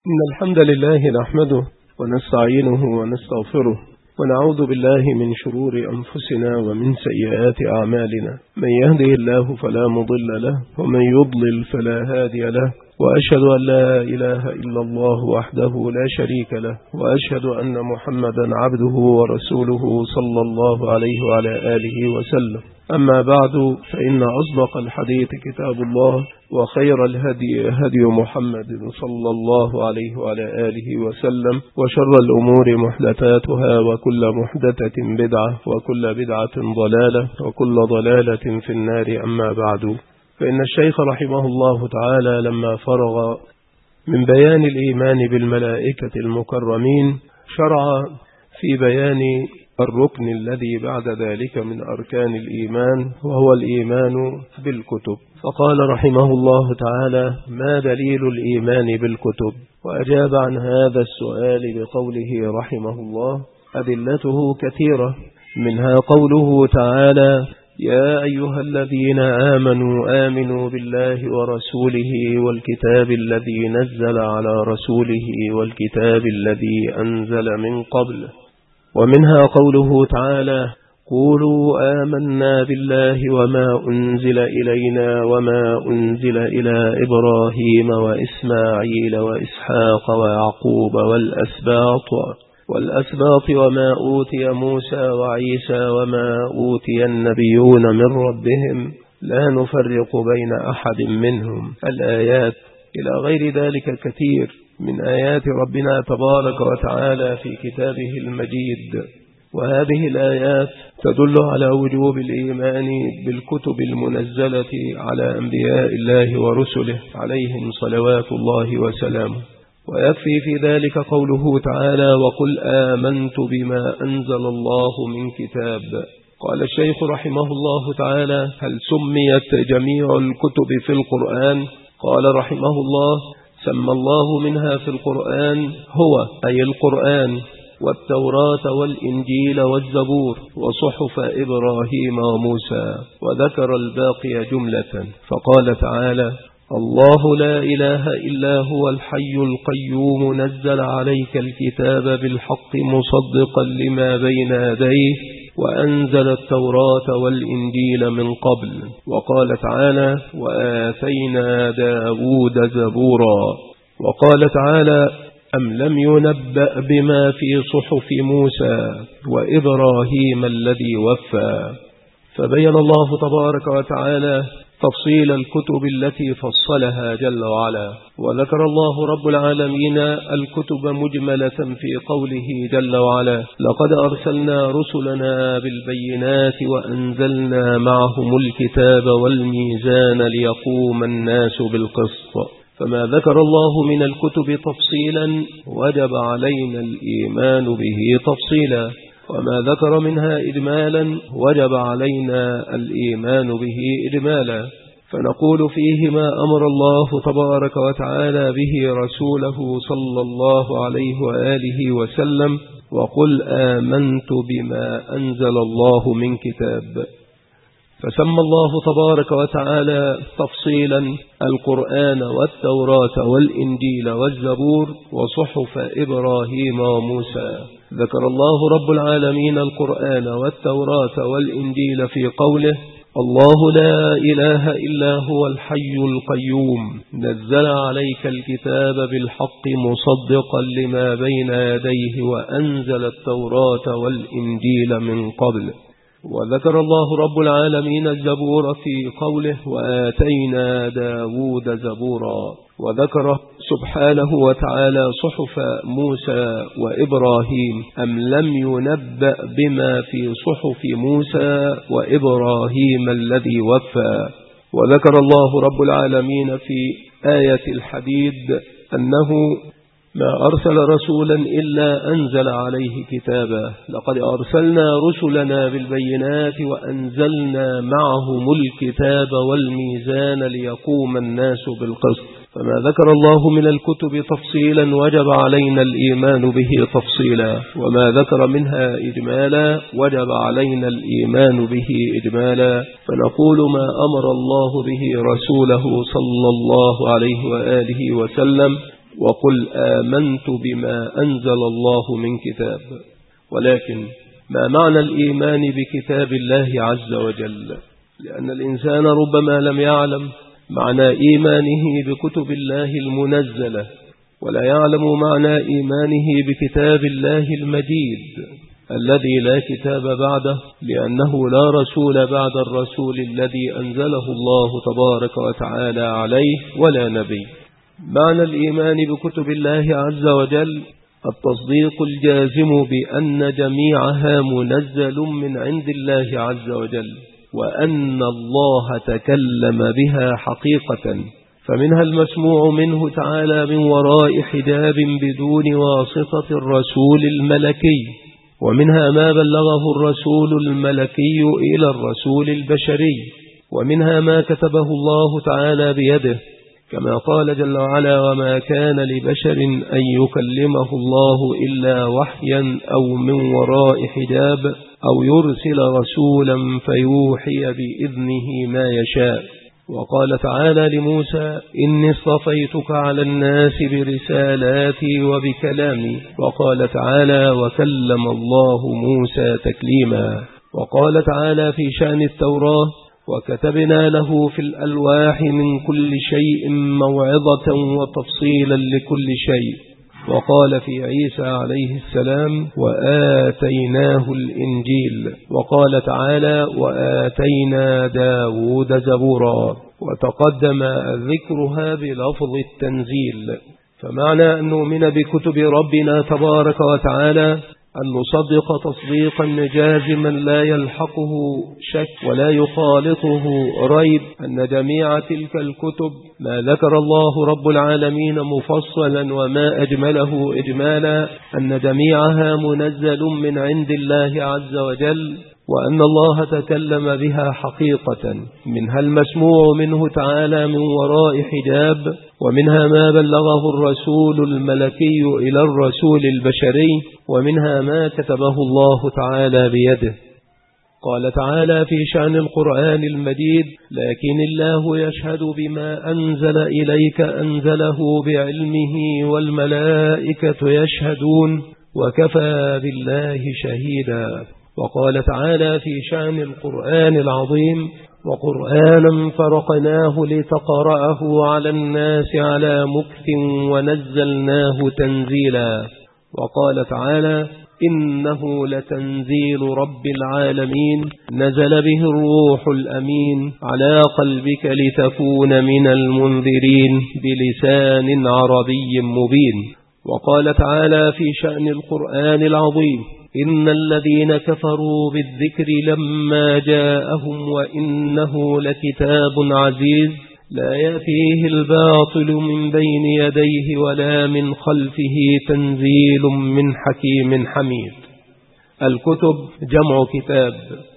إن الحمد لله نحمده ونستعينه ونستغفره ونعوذ بالله من شرور أنفسنا ومن سيئات أعمالنا. من يهده الله فلا مضل له ومن يضلل فلا هادي له، وأشهد أن لا إله إلا الله وحده لا شريك له، وأشهد أن محمدا عبده ورسوله صلى الله عليه وعلى آله وسلم. أما بعد، فإن أصدق الحديث كتاب الله، وخير الهدي هدي محمد صلى الله عليه وعلى آله وسلم، وشر الأمور محدثاتها، وكل محدثة بدعة، وكل بدعة ضلالة، وكل ضلالة في النار. أما بعد، فإن الشيخ رحمه الله تعالى لما فرغ من بيان الإيمان بالملائكة المكرمين شرع في بيان الركن الذي بعد ذلك من أركان الإيمان، وهو الإيمان بالكتب. فقال رحمه الله تعالى: ما دليل الإيمان بالكتب؟ وأجاب عن هذا السؤال بقوله رحمه الله: أدلته كثيرة، منها قوله تعالى: يا أيها الذين آمنوا بالله ورسوله والكتاب الذي نزل على رسوله والكتاب الذي أنزل من قبل. ومنها قوله تعالى: قولوا آمنا بالله وما أنزل إلينا وما أنزل إلى إبراهيم وإسماعيل وإسحاق ويعقوب والأسباط وما أوتي موسى وعيسى وما أوتي النبيون من ربهم لا نفرق بين أحد منهم. الآيات إلى غير ذلك الكثير من آيات ربنا تبارك وتعالى في كتابه المجيد. وهذه الآيات تدل على وجوب الإيمان بالكتب المنزلة على أنبياء الله ورسله عليهم صلوات الله وسلامه. ويكفي في ذلك قوله تعالى: وقل آمنت بما أنزل الله من كتاب. قال الشيخ رحمه الله تعالى: هل سميت جميع الكتب في القرآن؟ قال رحمه الله: سمى الله منها في القرآن هو أي القرآن والتوراة والإنجيل والزبور وصحف إبراهيم وموسى، وذكر الباقي جملة. فقال تعالى: الله لا إله إلا هو الحي القيوم نزل عليك الكتاب بالحق مصدقا لما بين يديه وأنزل التوراة والإنجيل من قبل. وقال تعالى: وآتينا داود زبورا. وقال تعالى: أم لم ينبأ بما في صحف موسى وإبراهيم الذي وفى. فبين الله تبارك وتعالى تفصيل الكتب التي فصلها جل وعلا. وذكر الله رب العالمين الكتب مجملة في قوله جل وعلا: لقد أرسلنا رسلنا بالبينات وأنزلنا معهم الكتاب والميزان ليقوم الناس بالقسط. فما ذكر الله من الكتب تفصيلا وجب علينا الإيمان به تفصيلا، وما ذكر منها إجمالا وجب علينا الإيمان به إجمالا. فنقول فيه ما أمر الله تبارك وتعالى به رسوله صلى الله عليه وآله وسلم: وقل آمنت بما أنزل الله من كتاب. فسمى الله تبارك وتعالى تفصيلا القرآن والتوراة والإنجيل والزبور وصحف إبراهيم وموسى. ذكر الله رب العالمين القرآن والتوراة والإنجيل في قوله: الله لا إله إلا هو الحي القيوم نزل عليك الكتاب بالحق مصدقا لما بين يديه وأنزل التوراة والإنجيل من قبل. وذكر الله رب العالمين الزبور في قوله: وآتينا داود زبورا. وذكر سبحانه وتعالى صحف موسى وإبراهيم: أم لم ينبأ بما في صحف موسى وإبراهيم الذي وفى. وذكر الله رب العالمين في آية الحديد أنه ما أرسل رسولا إلا أنزل عليه كتابا. لقد أرسلنا رسلنا بالبينات وأنزلنا معهم الكتاب والميزان ليقوم الناس بالقسط. فما ذكر الله من الكتب تفصيلا وجب علينا الإيمان به تفصيلا، وما ذكر منها إجمالا وجب علينا الإيمان به إجمالا. فنقول ما أمر الله به رسوله صلى الله عليه وآله وسلم وقل آمنت بما أنزل الله من كتاب. ولكن ما معنى الإيمان بكتاب الله عز وجل؟ لأن الإنسان ربما لم يعلم معنى إيمانه بكتب الله المنزلة، ولا يعلم معنى إيمانه بكتاب الله المجيد الذي لا كتاب بعده، لأنه لا رسول بعد الرسول الذي أنزله الله تبارك وتعالى عليه، ولا نبي. معنى الإيمان بكتب الله عز وجل التصديق الجازم بأن جميعها منزل من عند الله عز وجل، وأن الله تكلم بها حقيقة، فمنها المسموع منه تعالى من وراء حجاب بدون واسطة الرسول الملكي، ومنها ما بلغه الرسول الملكي إلى الرسول البشري، ومنها ما كتبه الله تعالى بيده، كما قال جل وعلا: وما كان لبشر أن يكلمه الله إلا وحيا أو من وراء حجاب أو يرسل رسولا فيوحي بإذنه ما يشاء. وقال تعالى لموسى: إني اصطفيتك على الناس برسالاتي وبكلامي. وقال تعالى: وكلم الله موسى تكليما. وقال تعالى في شأن التوراة: وكتبنا له في الألواح من كل شيء موعظة وتفصيلا لكل شيء. وقال في عيسى عليه السلام: وآتيناه الإنجيل. وقال تعالى: وآتينا داود زبورا. وتقدم ذكرها بلفظ التنزيل. فمعنى أن نؤمن بكتب ربنا تبارك وتعالى أن نصدق تصديقا جازما لا يلحقه شك ولا يخالطه ريب أن جميع تلك الكتب ما ذكر الله رب العالمين مفصلا وما أجمله إجمالا، أن جميعها منزل من عند الله عز وجل، وأن الله تكلم بها حقيقة، منها المسموع منه تعالى من وراء حجاب، ومنها ما بلغه الرسول الملكي إلى الرسول البشري، ومنها ما كتبه الله تعالى بيده. قال تعالى في شأن القرآن المجيد: لكن الله يشهد بما أنزل إليك أنزله بعلمه والملائكة يشهدون وكفى بالله شهيدا. وقال تعالى في شأن القرآن العظيم: وقرآنا فرقناه لتقرأه على الناس على مكث ونزلناه تنزيلا. وقال تعالى: إنه لتنزيل رب العالمين نزل به الروح الأمين على قلبك لتكون من المنذرين بلسان عربي مبين. وقال تعالى في شأن القرآن العظيم: إن الذين كفروا بالذكر لما جاءهم وإنه لكتاب عزيز لا يأتيه الباطل من بين يديه ولا من خلفه تنزيل من حكيم حميد. الكتب جمع كتاب،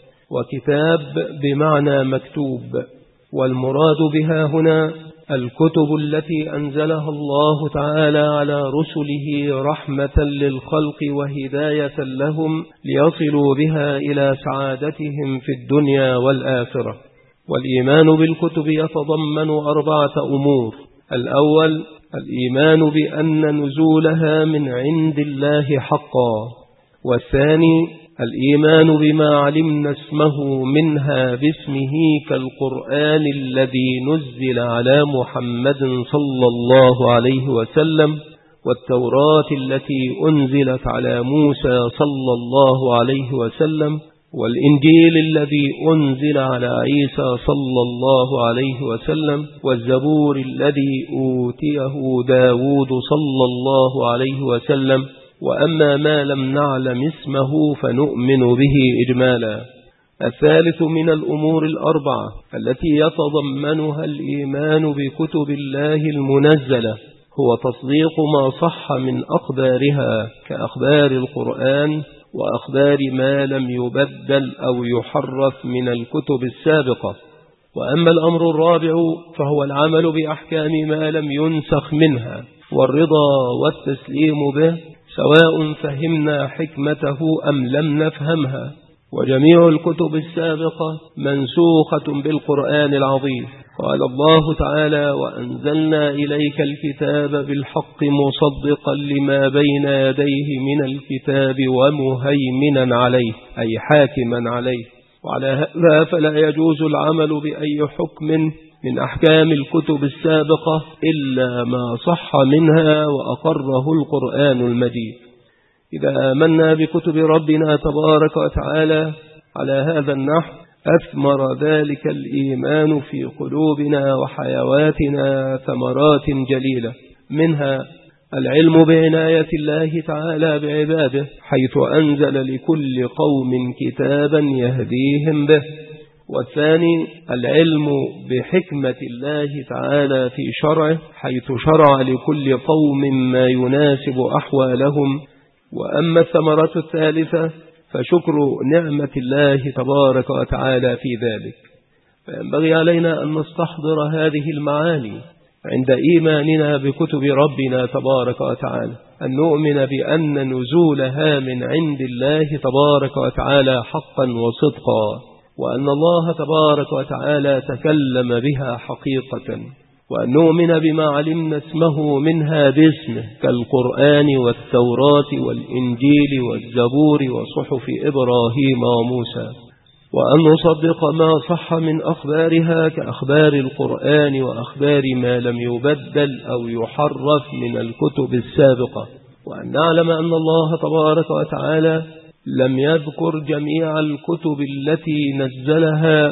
وكتاب بمعنى مكتوب، والمراد بها هنا الكتب التي أنزلها الله تعالى على رسله رحمة للخلق وهداية لهم ليصلوا بها إلى سعادتهم في الدنيا والآخرة. والإيمان بالكتب يتضمن 4 أمور: الأول الإيمان بأن نزولها من عند الله حقا، والثاني الإيمان بما علمنا اسمه منها باسمه كالقرآن الذي نزل على محمد صلى الله عليه وسلم، والتوراة التي أنزلت على موسى صلى الله عليه وسلم، والإنجيل الذي أنزل على عيسى صلى الله عليه وسلم، والزبور الذي أوتيه داود صلى الله عليه وسلم. وأما ما لم نعلم اسمه فنؤمن به إجمالا. الثالث من الأمور 4 التي يتضمنها الإيمان بكتب الله المنزلة هو تصديق ما صح من أخبارها كأخبار القرآن وأخبار ما لم يبدل أو يحرف من الكتب السابقة. وأما الأمر الرابع فهو العمل بأحكام ما لم ينسخ منها، والرضا والتسليم به سواء فهمنا حكمته أم لم نفهمها. وجميع الكتب السابقة منسوخة بالقرآن العظيم، قال الله تعالى: وأنزلنا إليك الكتاب بالحق مصدقا لما بين يديه من الكتاب ومهيمنا عليه، أي حاكما عليه. وعلى هذا فلا يجوز العمل بأي حكم من أحكام الكتب السابقة إلا ما صح منها وأقره القرآن المجيد. إذا آمنا بكتب ربنا تبارك وتعالى على هذا النحو أثمر ذلك الإيمان في قلوبنا وحيواتنا ثمرات جليلة، منها العلم بعناية الله تعالى بعباده، حيث أنزل لكل قوم كتابا يهديهم به. والثاني العلم بحكمة الله تعالى في شرعه، حيث شرع لكل قوم ما يناسب أحوالهم. وأما الثمرة الثالثة فشكر نعمة الله تبارك وتعالى في ذلك. فينبغي علينا أن نستحضر هذه المعاني عند إيماننا بكتب ربنا تبارك وتعالى، أن نؤمن بأن نزولها من عند الله تبارك وتعالى حقا وصدقا، وأن الله تبارك وتعالى تكلم بها حقيقة، وأن نؤمن بما علمنا اسمه منها باسمه كالقرآن والتوراة والإنجيل والزبور وصحف إبراهيم وموسى، وأن نصدق ما صح من أخبارها كأخبار القرآن وأخبار ما لم يبدل أو يحرف من الكتب السابقة، وأن نعلم أن الله تبارك وتعالى لم يذكر جميع الكتب التي نزلها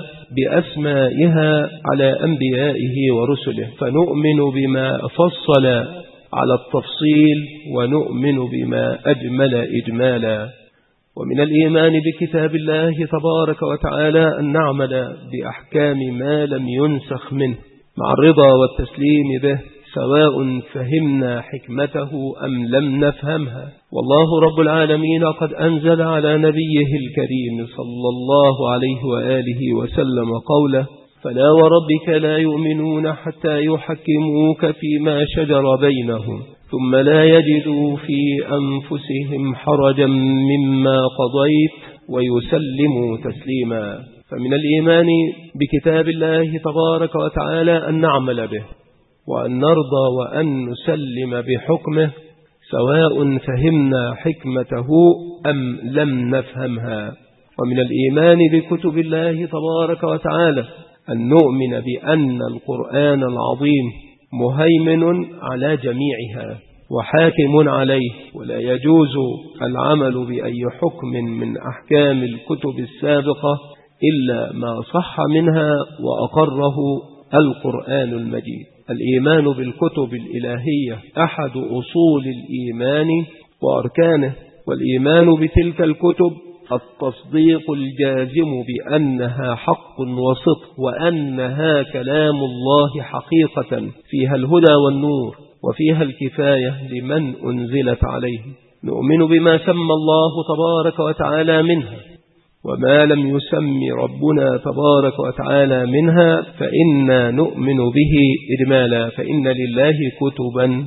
بأسمائها على أنبيائه ورسله، فنؤمن بما فصل على التفصيل ونؤمن بما أجمل إجمالا. ومن الإيمان بكتاب الله تبارك وتعالى أن نعمل بأحكام ما لم ينسخ منه مع الرضا والتسليم به، سواء فهمنا حكمته أم لم نفهمها. والله رب العالمين قد أنزل على نبيه الكريم صلى الله عليه وآله وسلم قوله: فلا وربك لا يؤمنون حتى يحكموك فيما شجر بينهم ثم لا يجدوا في أنفسهم حرجا مما قضيت ويسلموا تسليما. فمن الإيمان بكتاب الله تبارك وتعالى أن نعمل به، وأن نرضى وأن نسلم بحكمه، سواء فهمنا حكمته أم لم نفهمها. ومن الإيمان بكتب الله تبارك وتعالى أن نؤمن بأن القرآن العظيم مهيمن على جميعها وحاكم عليه، ولا يجوز العمل بأي حكم من أحكام الكتب السابقة إلا ما صح منها وأقره القرآن المجيد. الإيمان بالكتب الإلهية أحد أصول الإيمان وأركانه، والإيمان بتلك الكتب التصديق الجازم بأنها حق وصدق، وأنها كلام الله حقيقة، فيها الهدى والنور وفيها الكفاية لمن أنزلت عليه. نؤمن بما سمى الله تبارك وتعالى منها، وما لم يسم ربنا تبارك وتعالى منها فإنا نؤمن به إجمالا، فإن لله كتبا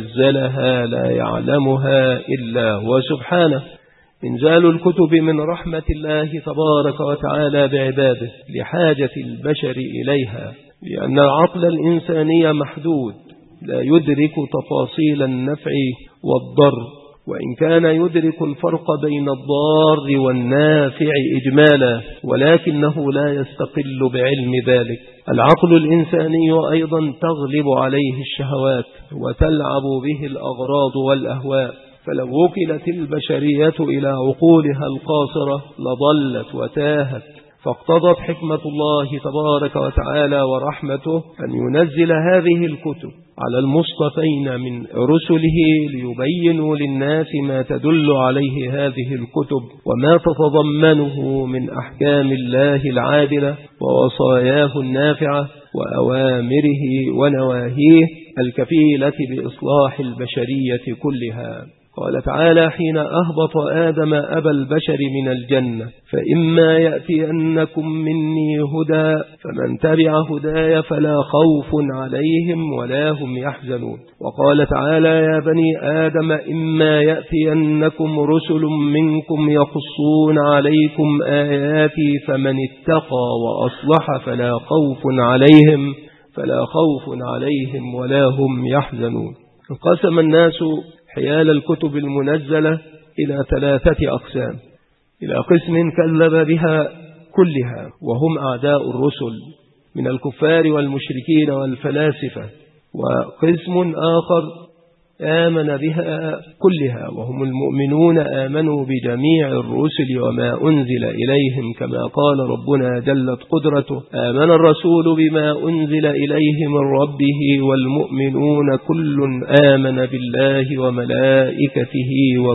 نزلها لا يعلمها إلا هو سبحانه. إنزال الكتب من رحمة الله تبارك وتعالى بعباده لحاجة البشر إليها، لأن العقل الإنساني محدود لا يدرك تفاصيل النفع والضر، وإن كان يدرك الفرق بين الضار والنافع إجمالا، ولكنه لا يستقل بعلم ذلك. العقل الإنساني أيضا تغلب عليه الشهوات وتلعب به الأغراض والأهواء، فلو وكلت البشرية إلى عقولها القاصرة لضلت وتاهت. فاقتضت حكمة الله تبارك وتعالى ورحمته أن ينزل هذه الكتب على المصطفين من رسله ليبينوا للناس ما تدل عليه هذه الكتب وما تتضمنه من أحكام الله العادلة ووصاياه النافعة وأوامره ونواهيه الكفيلة بإصلاح البشرية كلها. قال تعالى حين أهبط آدم أبا البشر من الجنة: فإما يأتينكم مني هدى فمن تبع هداي فلا خوف عليهم ولا هم يحزنون. وقال تعالى: يا بني آدم إما يأتينكم رسل منكم يقصون عليكم آياتي فمن اتقى وأصلح فلا خوف عليهم فلا خوف عليهم ولا هم يحزنون. انقسم الناس حيال الكتب المنزلة إلى 3 أقسام: إلى قسم كذب بها كلها وهم أعداء الرسل من الكفار والمشركين والفلاسفة، وقسم آخر آمن بها كلها وهم المؤمنون آمنوا بجميع الرسل وما أنزل إليهم، كما قال ربنا جلت قدرته: آمن الرسول بما أنزل إليه من ربه والمؤمنون كل آمن بالله وملائكته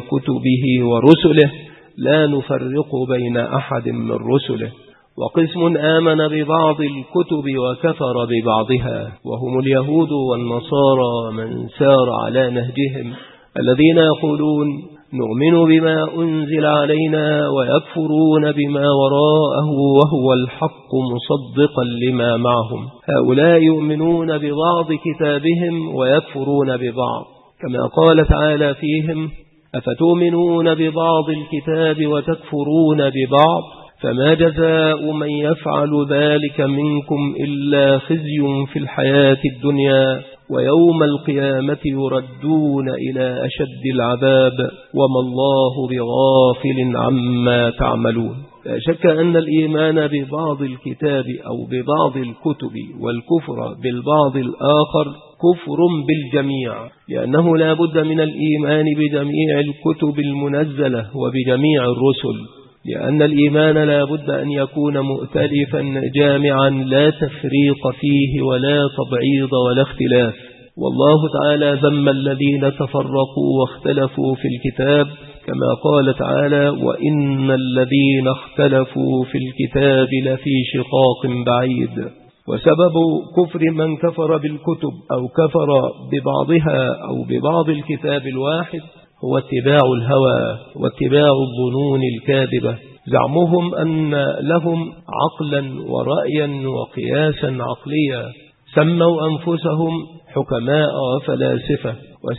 وكتبه ورسله لا نفرق بين أحد من رسله. وقسم آمن ببعض الكتب وكفر ببعضها وهم اليهود والنصارى من سار على نهجهم، الذين يقولون نؤمن بما أنزل علينا ويكفرون بما وراءه وهو الحق مصدقا لما معهم. هؤلاء يؤمنون ببعض كتابهم ويكفرون ببعض، كما قال تعالى فيهم: أفتؤمنون ببعض الكتاب وتكفرون ببعض فما جزاء من يفعل ذلك منكم إلا خزي في الحياة الدنيا ويوم القيامة يردون إلى أشد العذاب وما الله بغافل عما تعملون. لا شك أن الإيمان ببعض الكتاب أو ببعض الكتب والكفر بالبعض الآخر كفر بالجميع، لأنه لا بد من الإيمان بجميع الكتب المنزلة وبجميع الرسل، لأن الإيمان لا بد أن يكون مؤتلفا جامعا لا تفريق فيه ولا تبعيض ولا اختلاف. والله تعالى ذم الذين تفرقوا واختلفوا في الكتاب، كما قال تعالى: وإن الذين اختلفوا في الكتاب لفي شقاق بعيد. وسبب كفر من كفر بالكتب أو كفر ببعضها أو ببعض الكتاب الواحد هو اتباع الهوى واتباع الظنون الكاذبة، زعمهم أن لهم عقلا ورأيا وقياسا عقليا، سموا أنفسهم حكماء وفلاسفة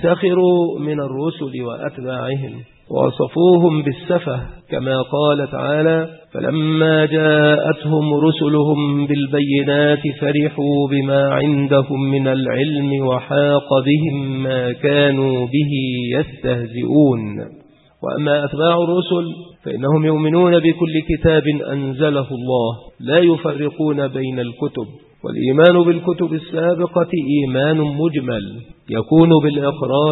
وسخروا من الرسل وأتباعهم ووصفوهم بالسفه، كما قال تعالى: فلما جاءتهم رسلهم بالبينات فرحوا بما عندهم من العلم وحاق بهم ما كانوا به يستهزئون. وأما أتباع الرسل فإنهم يؤمنون بكل كتاب أنزله الله، لا يفرقون بين الكتب. والإيمان بالكتب السابقة إيمان مجمل يكون بالإقرار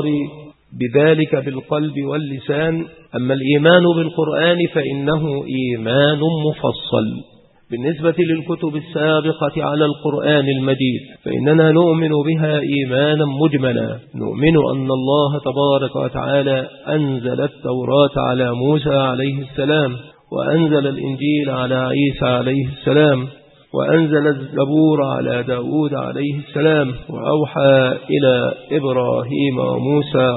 بذلك بالقلب واللسان. أما الإيمان بالقرآن فإنه إيمان مفصل. بالنسبة للكتب السابقة على القرآن المجيد فإننا نؤمن بها إيمانا مجملا، نؤمن أن الله تبارك وتعالى أنزل التوراة على موسى عليه السلام، وأنزل الإنجيل على عيسى عليه السلام، وأنزل الزبور على داود عليه السلام، وأوحى إلى إبراهيم وموسى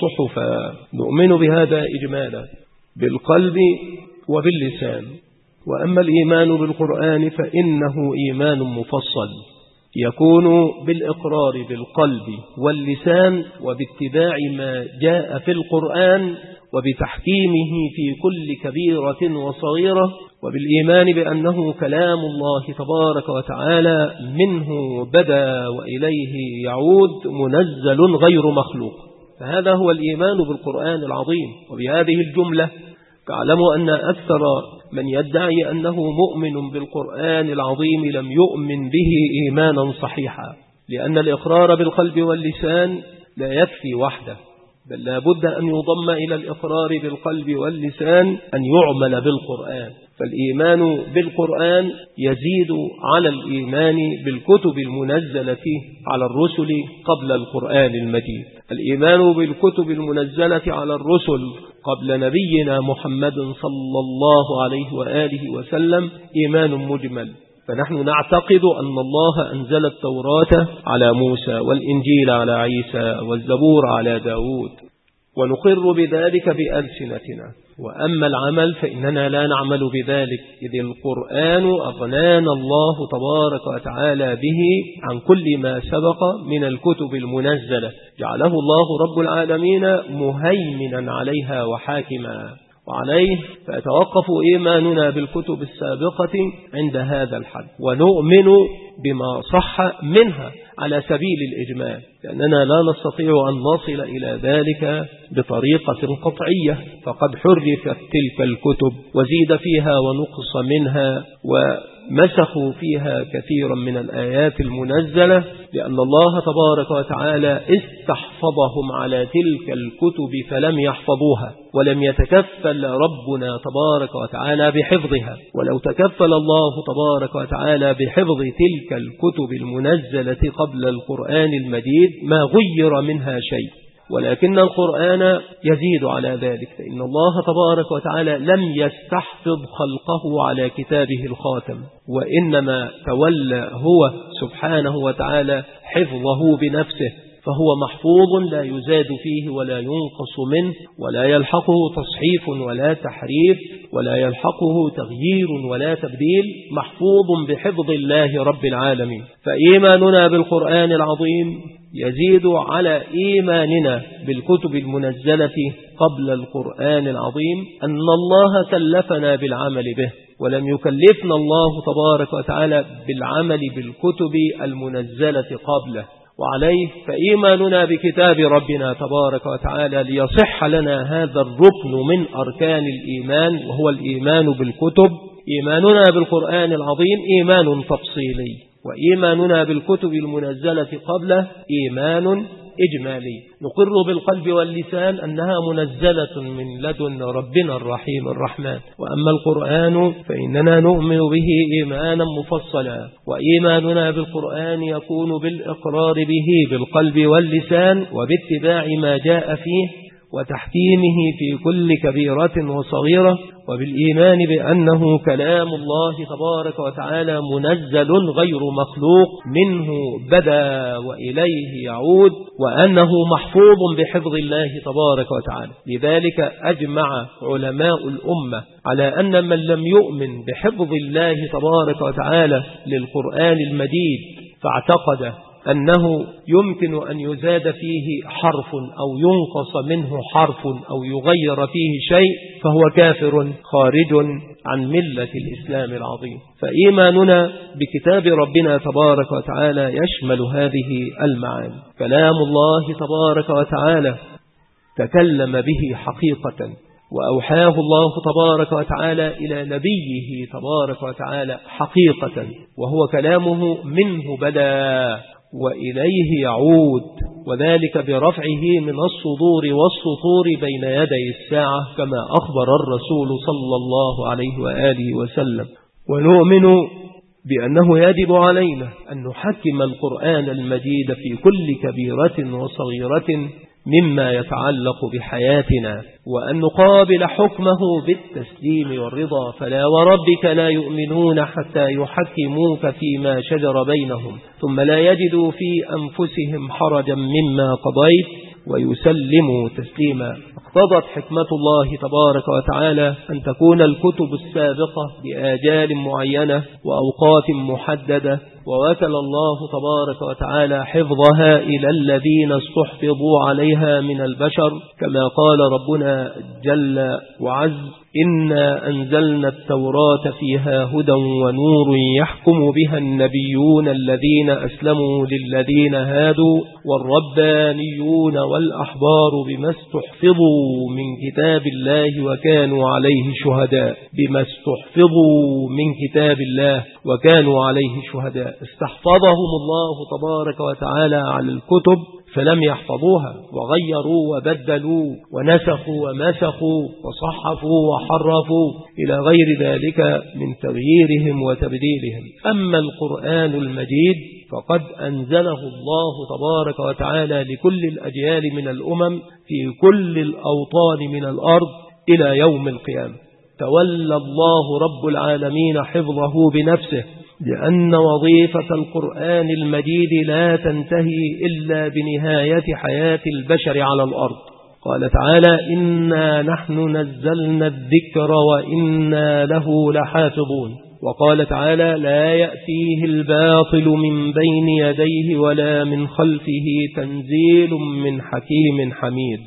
صحفا. نؤمن بهذا إجمالا بالقلب وباللسان. وأما الإيمان بالقرآن فإنه إيمان مفصل يكون بالإقرار بالقلب واللسان وباتباع ما جاء في القرآن وبتحكيمه في كل كبيرة وصغيرة، وبالإيمان بأنه كلام الله تبارك وتعالى منه بدأ وإليه يعود منزل غير مخلوق. فهذا هو الإيمان بالقرآن العظيم. وبهذه الجملة تعلموا أن أكثر من يدعي أنه مؤمن بالقرآن العظيم لم يؤمن به إيمانا صحيحا، لأن الإقرار بالقلب واللسان لا يكفي وحده، بل لا بد أن يضم إلى الإقرار بالقلب واللسان أن يعمل بالقرآن. فالإيمان بالقرآن يزيد على الإيمان بالكتب المنزلة على الرسل قبل القرآن المجيد. الإيمان بالكتب المنزلة على الرسل قبل نبينا محمد صلى الله عليه وآله وسلم إيمان مجمل، فنحن نعتقد أن الله أنزل التوراة على موسى والإنجيل على عيسى والزبور على داود، ونقر بذلك بألسنتنا. وأما العمل فإننا لا نعمل بذلك، إذ القرآن أغنانا الله تبارك وتعالى به عن كل ما سبق من الكتب المنزلة، جعله الله رب العالمين مهيمنا عليها وحاكما. وعليه فيتوقف إيماننا بالكتب السابقة عند هذا الحد، ونؤمن بما صح منها على سبيل الإجمال، لأننا لا نستطيع أن نصل إلى ذلك بطريقة قطعية، فقد حرفت تلك الكتب وزيد فيها ونقص منها ومسخوا فيها كثيرا من الآيات المنزلة، لأن الله تبارك وتعالى استحفظهم على تلك الكتب فلم يحفظوها، ولم يتكفل ربنا تبارك وتعالى بحفظها. ولو تكفل الله تبارك وتعالى بحفظ تلك الكتب المنزلة قبل القرآن المجيد ما غير منها شيء، ولكن القرآن يزيد على ذلك، فإن الله تبارك وتعالى لم يستحفظ خلقه على كتابه الخاتم، وإنما تولى هو سبحانه وتعالى حفظه بنفسه، فهو محفوظ لا يزاد فيه ولا ينقص منه، ولا يلحقه تصحيف ولا تحريف، ولا يلحقه تغيير ولا تبديل، محفوظ بحفظ الله رب العالمين. فإيماننا بالقرآن العظيم يزيد على إيماننا بالكتب المنزلة قبل القرآن العظيم، أن الله كلفنا بالعمل به، ولم يكلفنا الله تبارك وتعالى بالعمل بالكتب المنزلة قبله. وعليه فإيماننا بكتاب ربنا تبارك وتعالى ليصح لنا هذا الركن من أركان الإيمان، وهو الإيمان بالكتب. إيماننا بالقرآن العظيم إيمان تفصيلي، وإيماننا بالكتب المنزلة قبله إيمان إجمالي، نقر بالقلب واللسان أنها منزلة من لدن ربنا الرحيم الرحمن. وأما القرآن فإننا نؤمن به إيمانا مفصلا، وإيماننا بالقرآن يكون بالإقرار به بالقلب واللسان، وباتباع ما جاء فيه، وتحكيمه في كل كبيرة وصغيرة، وبالإيمان بأنه كلام الله تبارك وتعالى منزل غير مخلوق، منه بدأ وإليه يعود، وأنه محفوظ بحفظ الله تبارك وتعالى. لذلك أجمع علماء الأمة على أن من لم يؤمن بحفظ الله تبارك وتعالى للقرآن المجيد فاعتقد أنه يمكن أن يزاد فيه حرف أو ينقص منه حرف أو يغير فيه شيء فهو كافر خارج عن ملة الإسلام العظيم. فإيماننا بكتاب ربنا تبارك وتعالى يشمل هذه المعاني. كلام الله تبارك وتعالى تكلم به حقيقة، وأوحاه الله تبارك وتعالى إلى نبيه تبارك وتعالى حقيقة، وهو كلامه منه بدأ وإليه يعود، وذلك برفعه من الصدور والسطور بين يدي الساعة كما أخبر الرسول صلى الله عليه وآله وسلم. ونؤمن بأنه يجب علينا أن نحكم القرآن المجيد في كل كبيرة وصغيرة مما يتعلق بحياتنا، وأن نقابل حكمه بالتسليم والرضا. فلا وربك لا يؤمنون حتى يحكموك فيما شجر بينهم ثم لا يجدوا في أنفسهم حرجا مما قضيت ويسلموا تسليما. اقتضت حكمة الله تبارك وتعالى أن تكون الكتب السابقة بآجال معينة وأوقات محددة، ووكل الله تبارك وتعالى حفظها إلى الذين استحفظوا عليها من البشر، كما قال ربنا جل وعز: إنا أنزلنا التوراة فيها هدى ونور يحكم بها النبيون الذين أسلموا للذين هادوا والربانيون والأحبار بما استحفظوا من كتاب الله وكانوا عليه شهداء. بما استحفظوا من كتاب الله وكانوا عليه شهداء. استحفظهم الله تبارك وتعالى على الكتب فلم يحفظوها، وغيروا وبدلوا ونسخوا ومسخوا وصحفوا وحرفوا إلى غير ذلك من تغييرهم وتبديلهم. أما القرآن المجيد فقد أنزله الله تبارك وتعالى لكل الأجيال من الأمم في كل الأوطان من الأرض إلى يوم القيامة. تولى الله رب العالمين حفظه بنفسه، لأن وظيفة القرآن المجيد لا تنتهي إلا بنهاية حياة البشر على الأرض. قال تعالى: إنا نحن نزلنا الذكر وإنا له لحافظون. وقال تعالى: لا يأتيه الباطل من بين يديه ولا من خلفه تنزيل من حكيم حميد.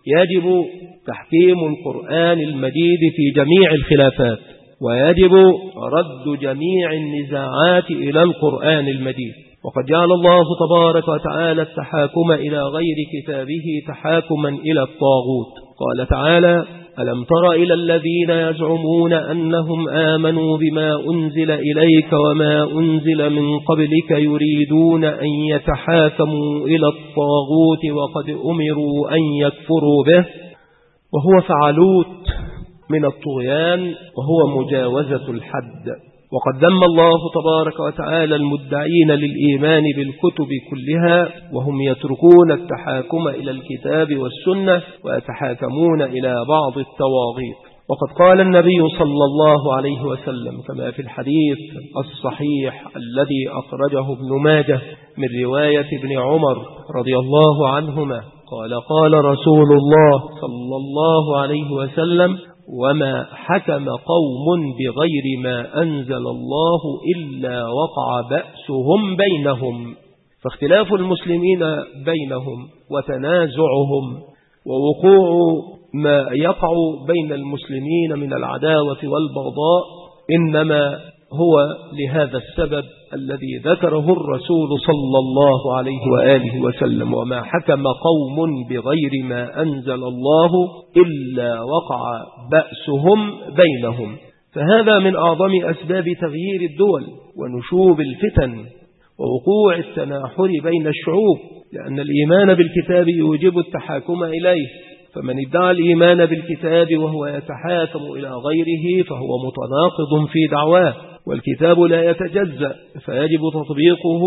يجب تحكيم القرآن المجيد في جميع الخلافات، ويجب رد جميع النزاعات إلى القرآن المجيد. وقد جعل الله تبارك وتعالى التحاكم إلى غير كتابه تحاكما إلى الطاغوت. قال تعالى: ألم تر إلى الذين يزعمون أنهم آمنوا بما أنزل إليك وما أنزل من قبلك يريدون أن يتحاكموا إلى الطاغوت وقد أمروا أن يكفروا به وهو فعلوت من الطغيان وهو مجاوزة الحد. وقد ذم الله تبارك وتعالى المدعين للإيمان بالكتب كلها وهم يتركون التحاكم إلى الكتاب والسنة ويتحاكمون إلى بعض الطواغيت. وقد قال النبي صلى الله عليه وسلم كما في الحديث الصحيح الذي أخرجه ابن ماجه من رواية ابن عمر رضي الله عنهما قال رسول الله صلى الله عليه وسلم: وما حكم قوم بغير ما أنزل الله إلا وقع بأسهم بينهم. فاختلاف المسلمين بينهم وتنازعهم ووقوع ما يقع بين المسلمين من العداوة والبغضاء إنما هو لهذا السبب الذي ذكره الرسول صلى الله عليه وآله وسلم: وما حكم قوم بغير ما أنزل الله إلا وقع بأسهم بينهم. فهذا من أعظم أسباب تغيير الدول ونشوب الفتن ووقوع التناحر بين الشعوب، لأن الإيمان بالكتاب يوجب التحاكم إليه، فمن ادعى الإيمان بالكتاب وهو يتحاكم إلى غيره فهو متناقض في دعواه، والكتاب لا يتجزأ فيجب تطبيقه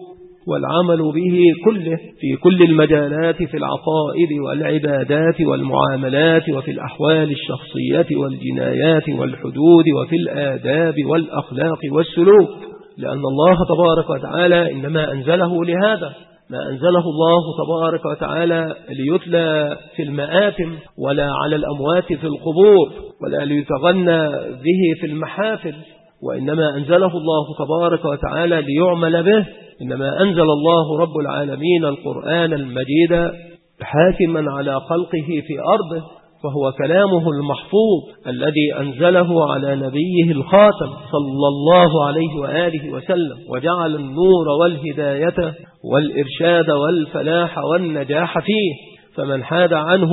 والعمل به كله في كل المجالات، في العقائد والعبادات والمعاملات وفي الأحوال الشخصية والجنايات والحدود وفي الآداب والأخلاق والسلوك، لأن الله تبارك وتعالى إنما أنزله لهذا. ما أنزله الله تبارك وتعالى ليتلى في المآتم ولا على الأموات في القبور ولا ليتغنى به في المحافل، وإنما أنزله الله تبارك وتعالى ليعمل به. إنما أنزل الله رب العالمين القرآن المجيد حاكما على خلقه في أرضه، فهو كلامه المحفوظ الذي أنزله على نبيه الخاتم صلى الله عليه وآله وسلم، وجعل النور والهداية والإرشاد والفلاح والنجاح فيه، فمن حاد عنه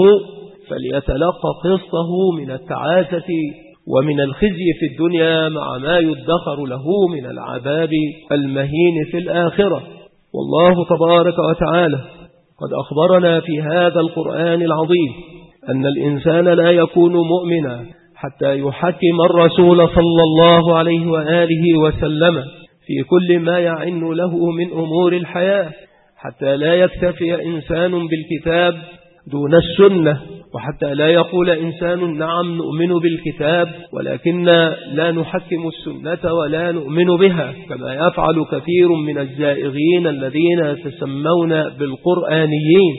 فليتلقى قسطه من التعاسة ومن الخزي في الدنيا مع ما يدخر له من العذاب المهين في الآخرة. والله تبارك وتعالى قد أخبرنا في هذا القرآن العظيم أن الإنسان لا يكون مؤمنا حتى يحكم الرسول صلى الله عليه وآله وسلم في كل ما يعن له من أمور الحياة، حتى لا يكتفي إنسان بالكتاب دون السنة، وحتى لا يقول إنسان نعم نؤمن بالكتاب ولكن لا نحكم السنة ولا نؤمن بها، كما يفعل كثير من الزائغين الذين يتسمون بالقرآنيين،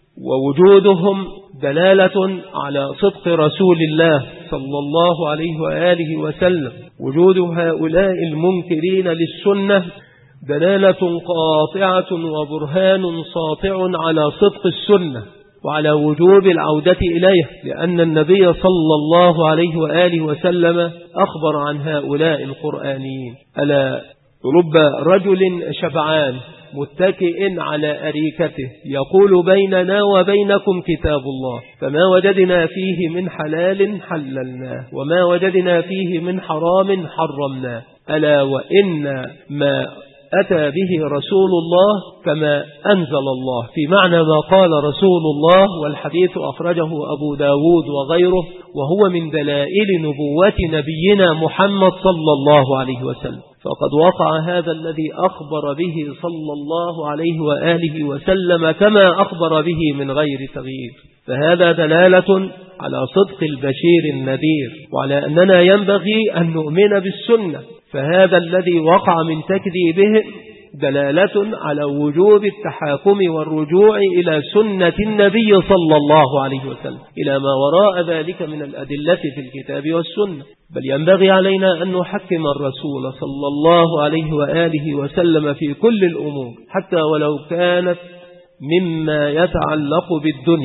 ووجودهم دلالة على صدق رسول الله صلى الله عليه وآله وسلم. وجود هؤلاء المنكرين للسنة دلالة قاطعة وبرهان ساطع على صدق السنة وعلى وجوب العودة إليه، لأن النبي صلى الله عليه وآله وسلم أخبر عن هؤلاء القرآنيين: ألا رب رجل شبعان متكئ على أريكته يقول بيننا وبينكم كتاب الله فما وجدنا فيه من حلال حللناه وما وجدنا فيه من حرام حرمناه، ألا وإن ما أتى به رسول الله كما أنزل الله، في معنى ما قال رسول الله، والحديث أخرجه أبو داود وغيره، وهو من دلائل نبوة نبينا محمد صلى الله عليه وسلم. فقد وقع هذا الذي أخبر به صلى الله عليه وآله وسلم كما أخبر به من غير تغيير، فهذا دلالة على صدق البشير النذير وعلى أننا ينبغي أن نؤمن بالسنة، فهذا الذي وقع من تكذيبه دلالة على وجوب التحاكم والرجوع إلى سنة النبي صلى الله عليه وسلم، إلى ما وراء ذلك من الأدلة في الكتاب والسنة. بل ينبغي علينا أن نحكم الرسول صلى الله عليه وآله وسلم في كل الأمور، حتى ولو كانت مما يتعلق بالدنيا،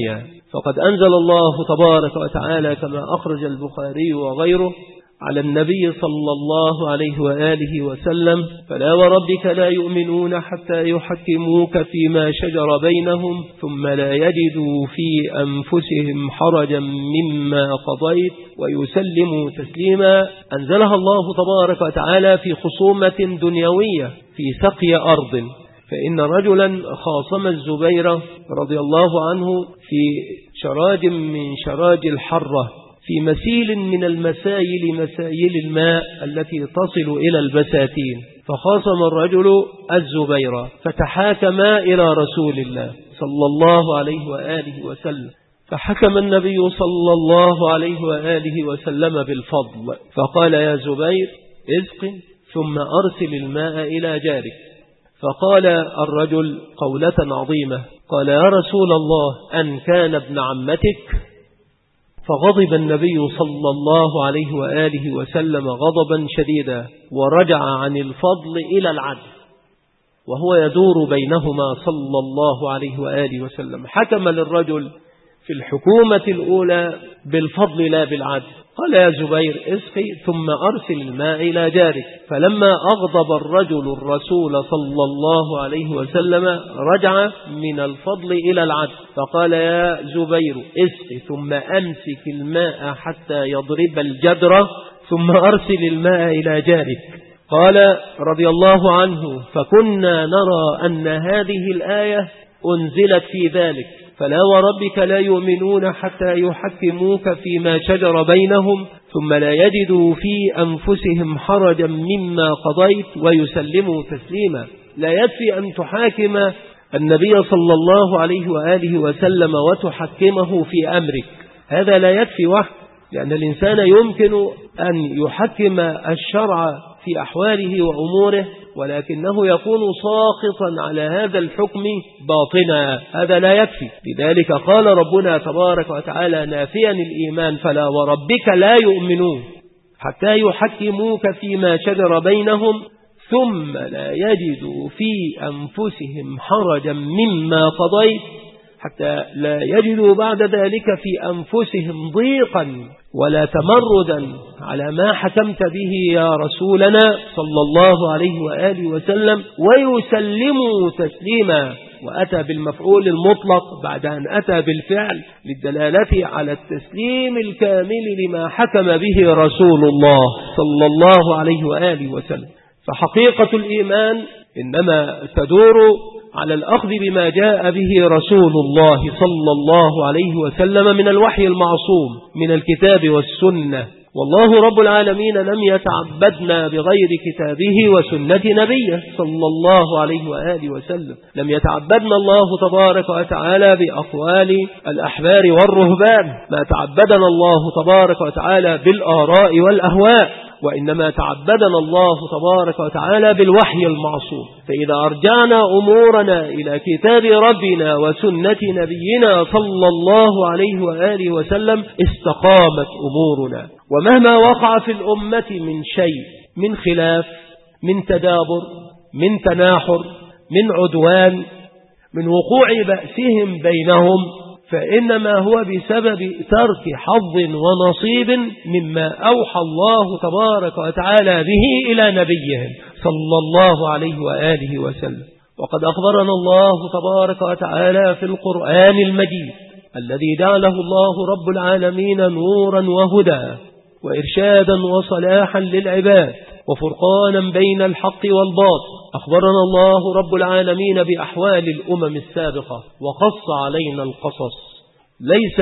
فقد أنزل الله تبارك وتعالى كما أخرج البخاري وغيره على النبي صلى الله عليه وآله وسلم: فلا وربك لا يؤمنون حتى يحكموك فيما شجر بينهم ثم لا يجدوا في أنفسهم حرجا مما قضيت ويسلموا تسليما. أنزلها الله تبارك وتعالى في خصومة دنيوية في سقي أرض، فإن رجلا خاصم الزبير رضي الله عنه في شراج من شراج الحرة في مسيل من مسايل الماء التي تصل إلى البساتين، فخاصم الرجل الزبير فتحاكما إلى رسول الله صلى الله عليه وآله وسلم، فحكم النبي صلى الله عليه وآله وسلم بالفضل، فقال: يا زبير اسق ثم أرسل الماء إلى جارك. فقال الرجل قولة عظيمة، قال: يا رسول الله أن كان ابن عمتك؟ فغضب النبي صلى الله عليه وآله وسلم غضبا شديدا ورجع عن الفضل إلى العدل، وهو يدور بينهما صلى الله عليه وآله وسلم. حكم للرجل في الحكومة الأولى بالفضل لا بالعدل. قال: يا زبير اسقي ثم أرسل الماء إلى جارك. فلما أغضب الرجل الرسول صلى الله عليه وسلم رجع من الفضل إلى العدل، فقال: يا زبير اسقي ثم أمسك الماء حتى يضرب الجدر ثم أرسل الماء إلى جارك. قال رضي الله عنه: فكنا نرى أن هذه الآية أنزلت في ذلك: فلا وربك لا يؤمنون حتى يحكموك فيما شجر بينهم ثم لا يجدوا في أنفسهم حرجا مما قضيت ويسلموا تسليما. لا يكفي أن تحاكم النبي صلى الله عليه وآله وسلم وتحكمه في أمرك، هذا لا يكفي وحده، لأن الإنسان يمكن أن يحكم الشرع في أحواله وأموره، ولكنه يكون ساقطا على هذا الحكم باطنا، هذا لا يكفي. لذلك قال ربنا تبارك وتعالى نافيا الإيمان: فلا وربك لا يؤمنون حتى يحكموك فيما شجر بينهم ثم لا يجدوا في أنفسهم حرجا مما قضيت، حتى لا يجدوا بعد ذلك في أنفسهم ضيقا ولا تمردا على ما حكمت به يا رسولنا صلى الله عليه وآله وسلم ويسلموا تسليما. وأتى بالمفعول المطلق بعد أن أتى بالفعل للدلالة على التسليم الكامل لما حكم به رسول الله صلى الله عليه وآله وسلم. فحقيقة الإيمان إنما تدور على الأخذ بما جاء به رسول الله صلى الله عليه وسلم من الوحي المعصوم من الكتاب والسنة. والله رب العالمين لم يتعبدنا بغير كتابه وسنة نبيه صلى الله عليه وآله وسلم، لم يتعبدنا الله تبارك وتعالى بأقوال الأحبار والرهبان، ما تعبدنا الله تبارك وتعالى بالآراء والأهواء، وإنما تعبدنا الله تبارك وتعالى بالوحي المعصوم. فإذا أرجعنا أمورنا إلى كتاب ربنا وسنة نبينا صلى الله عليه وآله وسلم استقامت أمورنا. ومهما وقع في الأمة من شيء، من خلاف، من تدابر، من تناحر، من عدوان، من وقوع بأسهم بينهم، فإنما هو بسبب ترك حظ ونصيب مما أوحى الله تبارك وتعالى به إلى نبيهم صلى الله عليه وآله وسلم. وقد أخبرنا الله تبارك وتعالى في القرآن المجيد الذي جعله الله رب العالمين نورا وهدى وإرشادا وصلاحا للعباد وفرقانا بين الحق والباطل. أخبرنا الله رب العالمين بأحوال الأمم السابقة وقص علينا القصص، ليس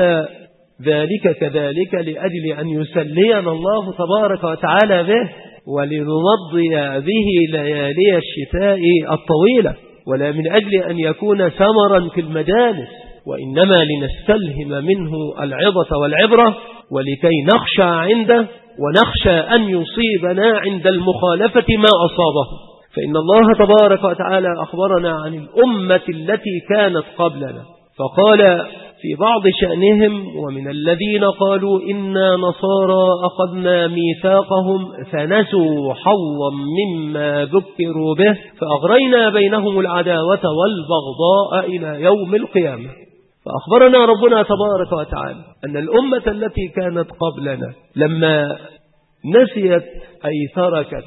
ذلك كذلك لأجل أن يسلينا الله تبارك وتعالى به ولنمضي به ليالي الشتاء الطويلة، ولا من أجل أن يكون ثمرا في المجالس، وإنما لنستلهم منه العظة والعبرة ولكي نخشى عنده ونخشى أن يصيبنا عند المخالفة ما أصابه. فإن الله تبارك وتعالى أخبرنا عن الأمة التي كانت قبلنا، فقال في بعض شأنهم: ومن الذين قالوا إنا نصارى أخذنا ميثاقهم فنسوا حظا مما ذكروا به فأغرينا بينهم العداوة والبغضاء إلى يوم القيامة. فأخبرنا ربنا تبارك وتعالى أن الأمة التي كانت قبلنا لما نسيت أي تركت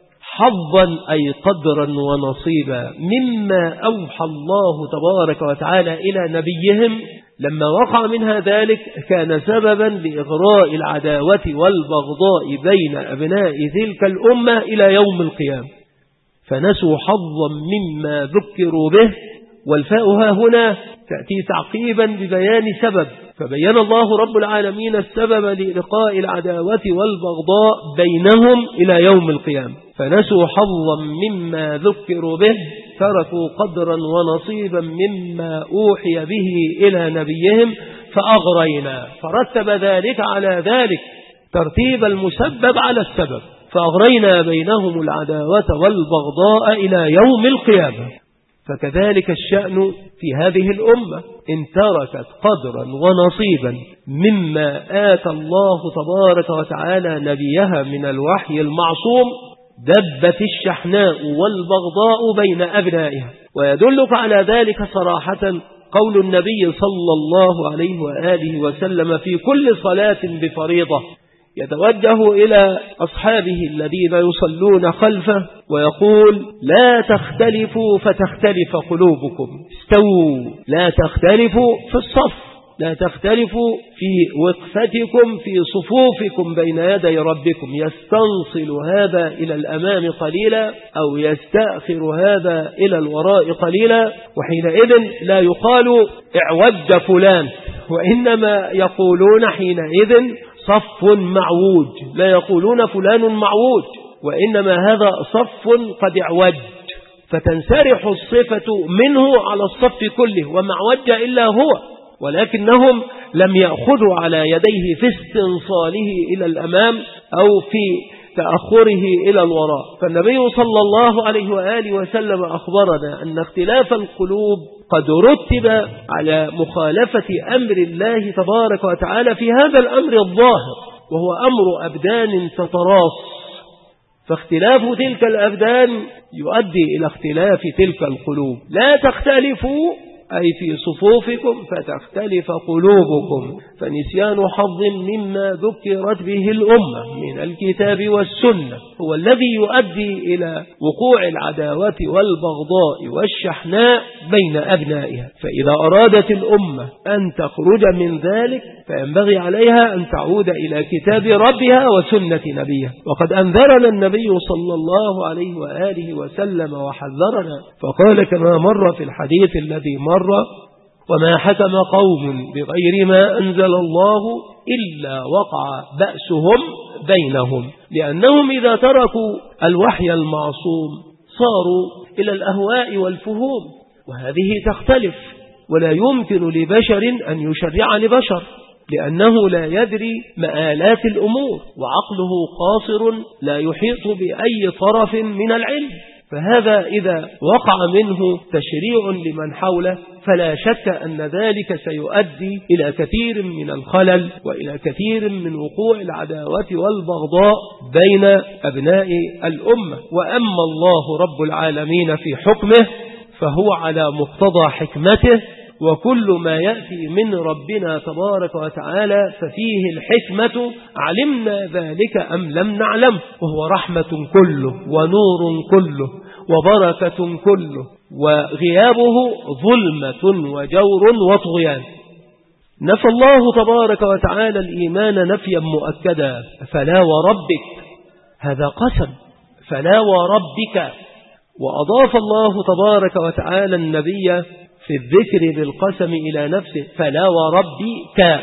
حظا أي قدرا ونصيبا مما أوحى الله تبارك وتعالى إلى نبيهم، لما وقع منها ذلك كان سببا لإغراء العداوة والبغضاء بين أبناء تلك الأمة إلى يوم القيامة، فنسوا حظا مما ذكروا به. والفاء ها هنا تأتي تعقيبا ببيان سبب، فبين الله رب العالمين السبب لإلقاء العداوة والبغضاء بينهم إلى يوم القيامة، فنسوا حظا مما ذكروا به، تركوا قدرا ونصيبا مما أوحي به إلى نبيهم فأغرينا، فرتب ذلك على ذلك ترتيب المسبب على السبب، فأغرينا بينهم العداوة والبغضاء إلى يوم القيامة. فكذلك الشأن في هذه الأمة، إن تركت قدرا ونصيبا مما آتى الله تبارك وتعالى نبيها من الوحي المعصوم دبت الشحناء والبغضاء بين أبنائها. ويدلك على ذلك صراحة قول النبي صلى الله عليه وآله وسلم في كل صلاة بفريضة يتوجه إلى أصحابه الذين يصلون خلفه ويقول: لا تختلفوا فتختلف قلوبكم، استووا، لا تختلفوا في الصف، لا تختلفوا في وقفتكم في صفوفكم بين يدي ربكم، يستنصل هذا إلى الأمام قليلا أو يستأخر هذا إلى الوراء قليلا، وحينئذ لا يقال اعوج فلان، وإنما يقولون حينئذ صف معوج، لا يقولون فلان معوج، وإنما هذا صف قد اعوج، فتنسرح الصفة منه على الصف كله وما اعوج إلا هو، ولكنهم لم يأخذوا على يديه في استنصاله إلى الأمام أو في تأخره إلى الوراء. فالنبي صلى الله عليه وآله وسلم أخبرنا أن اختلاف القلوب قد رتب على مخالفة أمر الله تبارك وتعالى في هذا الأمر الظاهر، وهو أمر أبدان تتراص، فاختلاف تلك الأبدان يؤدي إلى اختلاف تلك القلوب. لا تختلفوا أي في صفوفكم فتختلف قلوبكم، فنسيان حظ مما ذكرت به الأمة من الكتاب والسنة هو الذي يؤدي إلى وقوع العداوة والبغضاء والشحناء بين أبنائها. فإذا أرادت الأمة أن تخرج من ذلك فينبغي عليها أن تعود إلى كتاب ربها وسنة نبيها. وقد أنذرنا النبي صلى الله عليه وآله وسلم وحذرنا، فقال كما مر في الحديث الذي مر: وما حكم قوم بغير ما أنزل الله إلا وقع بأسهم بينهم، لأنهم إذا تركوا الوحي المعصوم صاروا إلى الأهواء والفهوم، وهذه تختلف، ولا يمكن لبشر أن يشرع لبشر، لأنه لا يدري مآلات الأمور، وعقله قاصر لا يحيط بأي طرف من العلم، فهذا إذا وقع منه تشريع لمن حوله فلا شك أن ذلك سيؤدي إلى كثير من الخلل وإلى كثير من وقوع العداوة والبغضاء بين أبناء الأمة. وأما الله رب العالمين في حكمه فهو على مقتضى حكمته، وكل ما يأتي من ربنا تبارك وتعالى ففيه الحكمة، علمنا ذلك أم لم نعلم، وهو رحمة كله ونور كله وبركة كله، وغيابه ظلمة وجور وطغيان. نفى الله تبارك وتعالى الإيمان نفيا مؤكدا، فلا وربك، هذا قسم، فلا وربك. وأضاف الله تبارك وتعالى النبي في الذكر بالقسم إلى نفسه، فلا وربك.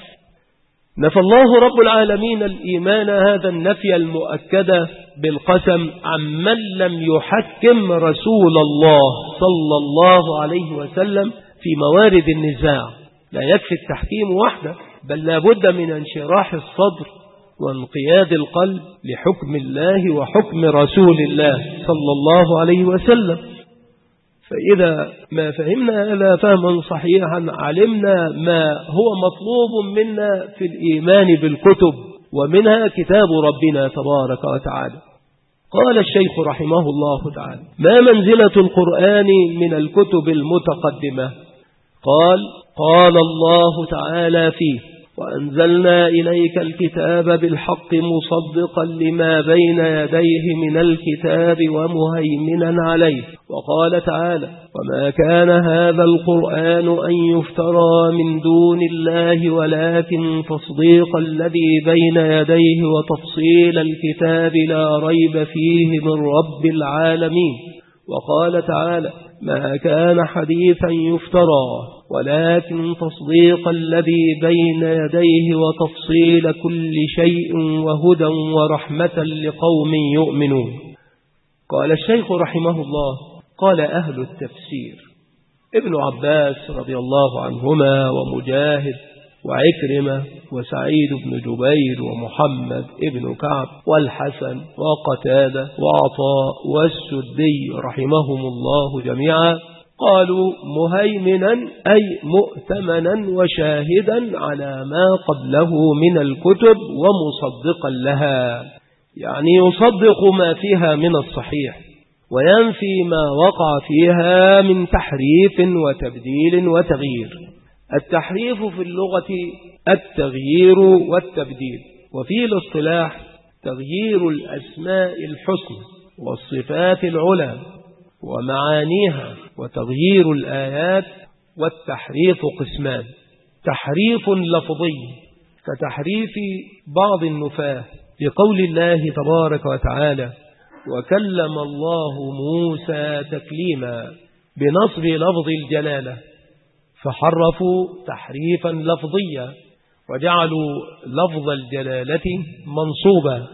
نفى الله رب العالمين الإيمان هذا النفي المؤكد بالقسم عمن لم يحكم رسول الله صلى الله عليه وسلم في موارد النزاع. لا يكفي التحكيم وحده، بل لا بد من انشراح الصدر وانقياد القلب لحكم الله وحكم رسول الله صلى الله عليه وسلم. فإذا ما فهمنا هذا فهما صحيحا علمنا ما هو مطلوب منا في الإيمان بالكتب، ومنها كتاب ربنا تبارك وتعالى. قال الشيخ رحمه الله تعالى: ما منزلة القرآن من الكتب المتقدمة؟ قال: قال الله تعالى فيه: وأنزلنا إليك الكتاب بالحق مصدقا لما بين يديه من الكتاب ومهيمنا عليه. وقال تعالى: وما كان هذا القرآن أن يفترى من دون الله ولكن تصديق الذي بين يديه وتفصيل الكتاب لا ريب فيه من رب العالمين. وقال تعالى: ما كان حديثا يفترى ولكن تصديق الذي بين يديه وتفصيل كل شيء وهدى ورحمة لقوم يؤمنون. قال الشيخ رحمه الله: قال أهل التفسير ابن عباس رضي الله عنهما ومجاهد وعكرمة وسعيد بن جبير ومحمد ابن كعب والحسن وقتادة وعطاء والسدي رحمهم الله جميعا قالوا: مهيمنا أي مؤتمنا وشاهدا على ما قبله من الكتب ومصدقا لها، يعني يصدق ما فيها من الصحيح وينفي ما وقع فيها من تحريف وتبديل وتغيير. التحريف في اللغة التغيير والتبديل، وفي الاصطلاح تغيير الأسماء الحسنى والصفات العلى ومعانيها وتغيير الآيات. والتحريف قسمان: تحريف لفظي كتحريف بعض النفاة لقول الله تبارك وتعالى: وكلم الله موسى تكليما، بنصب لفظ الجلالة، فحرفوا تحريفا لفظيا وجعلوا لفظ الجلالة منصوبا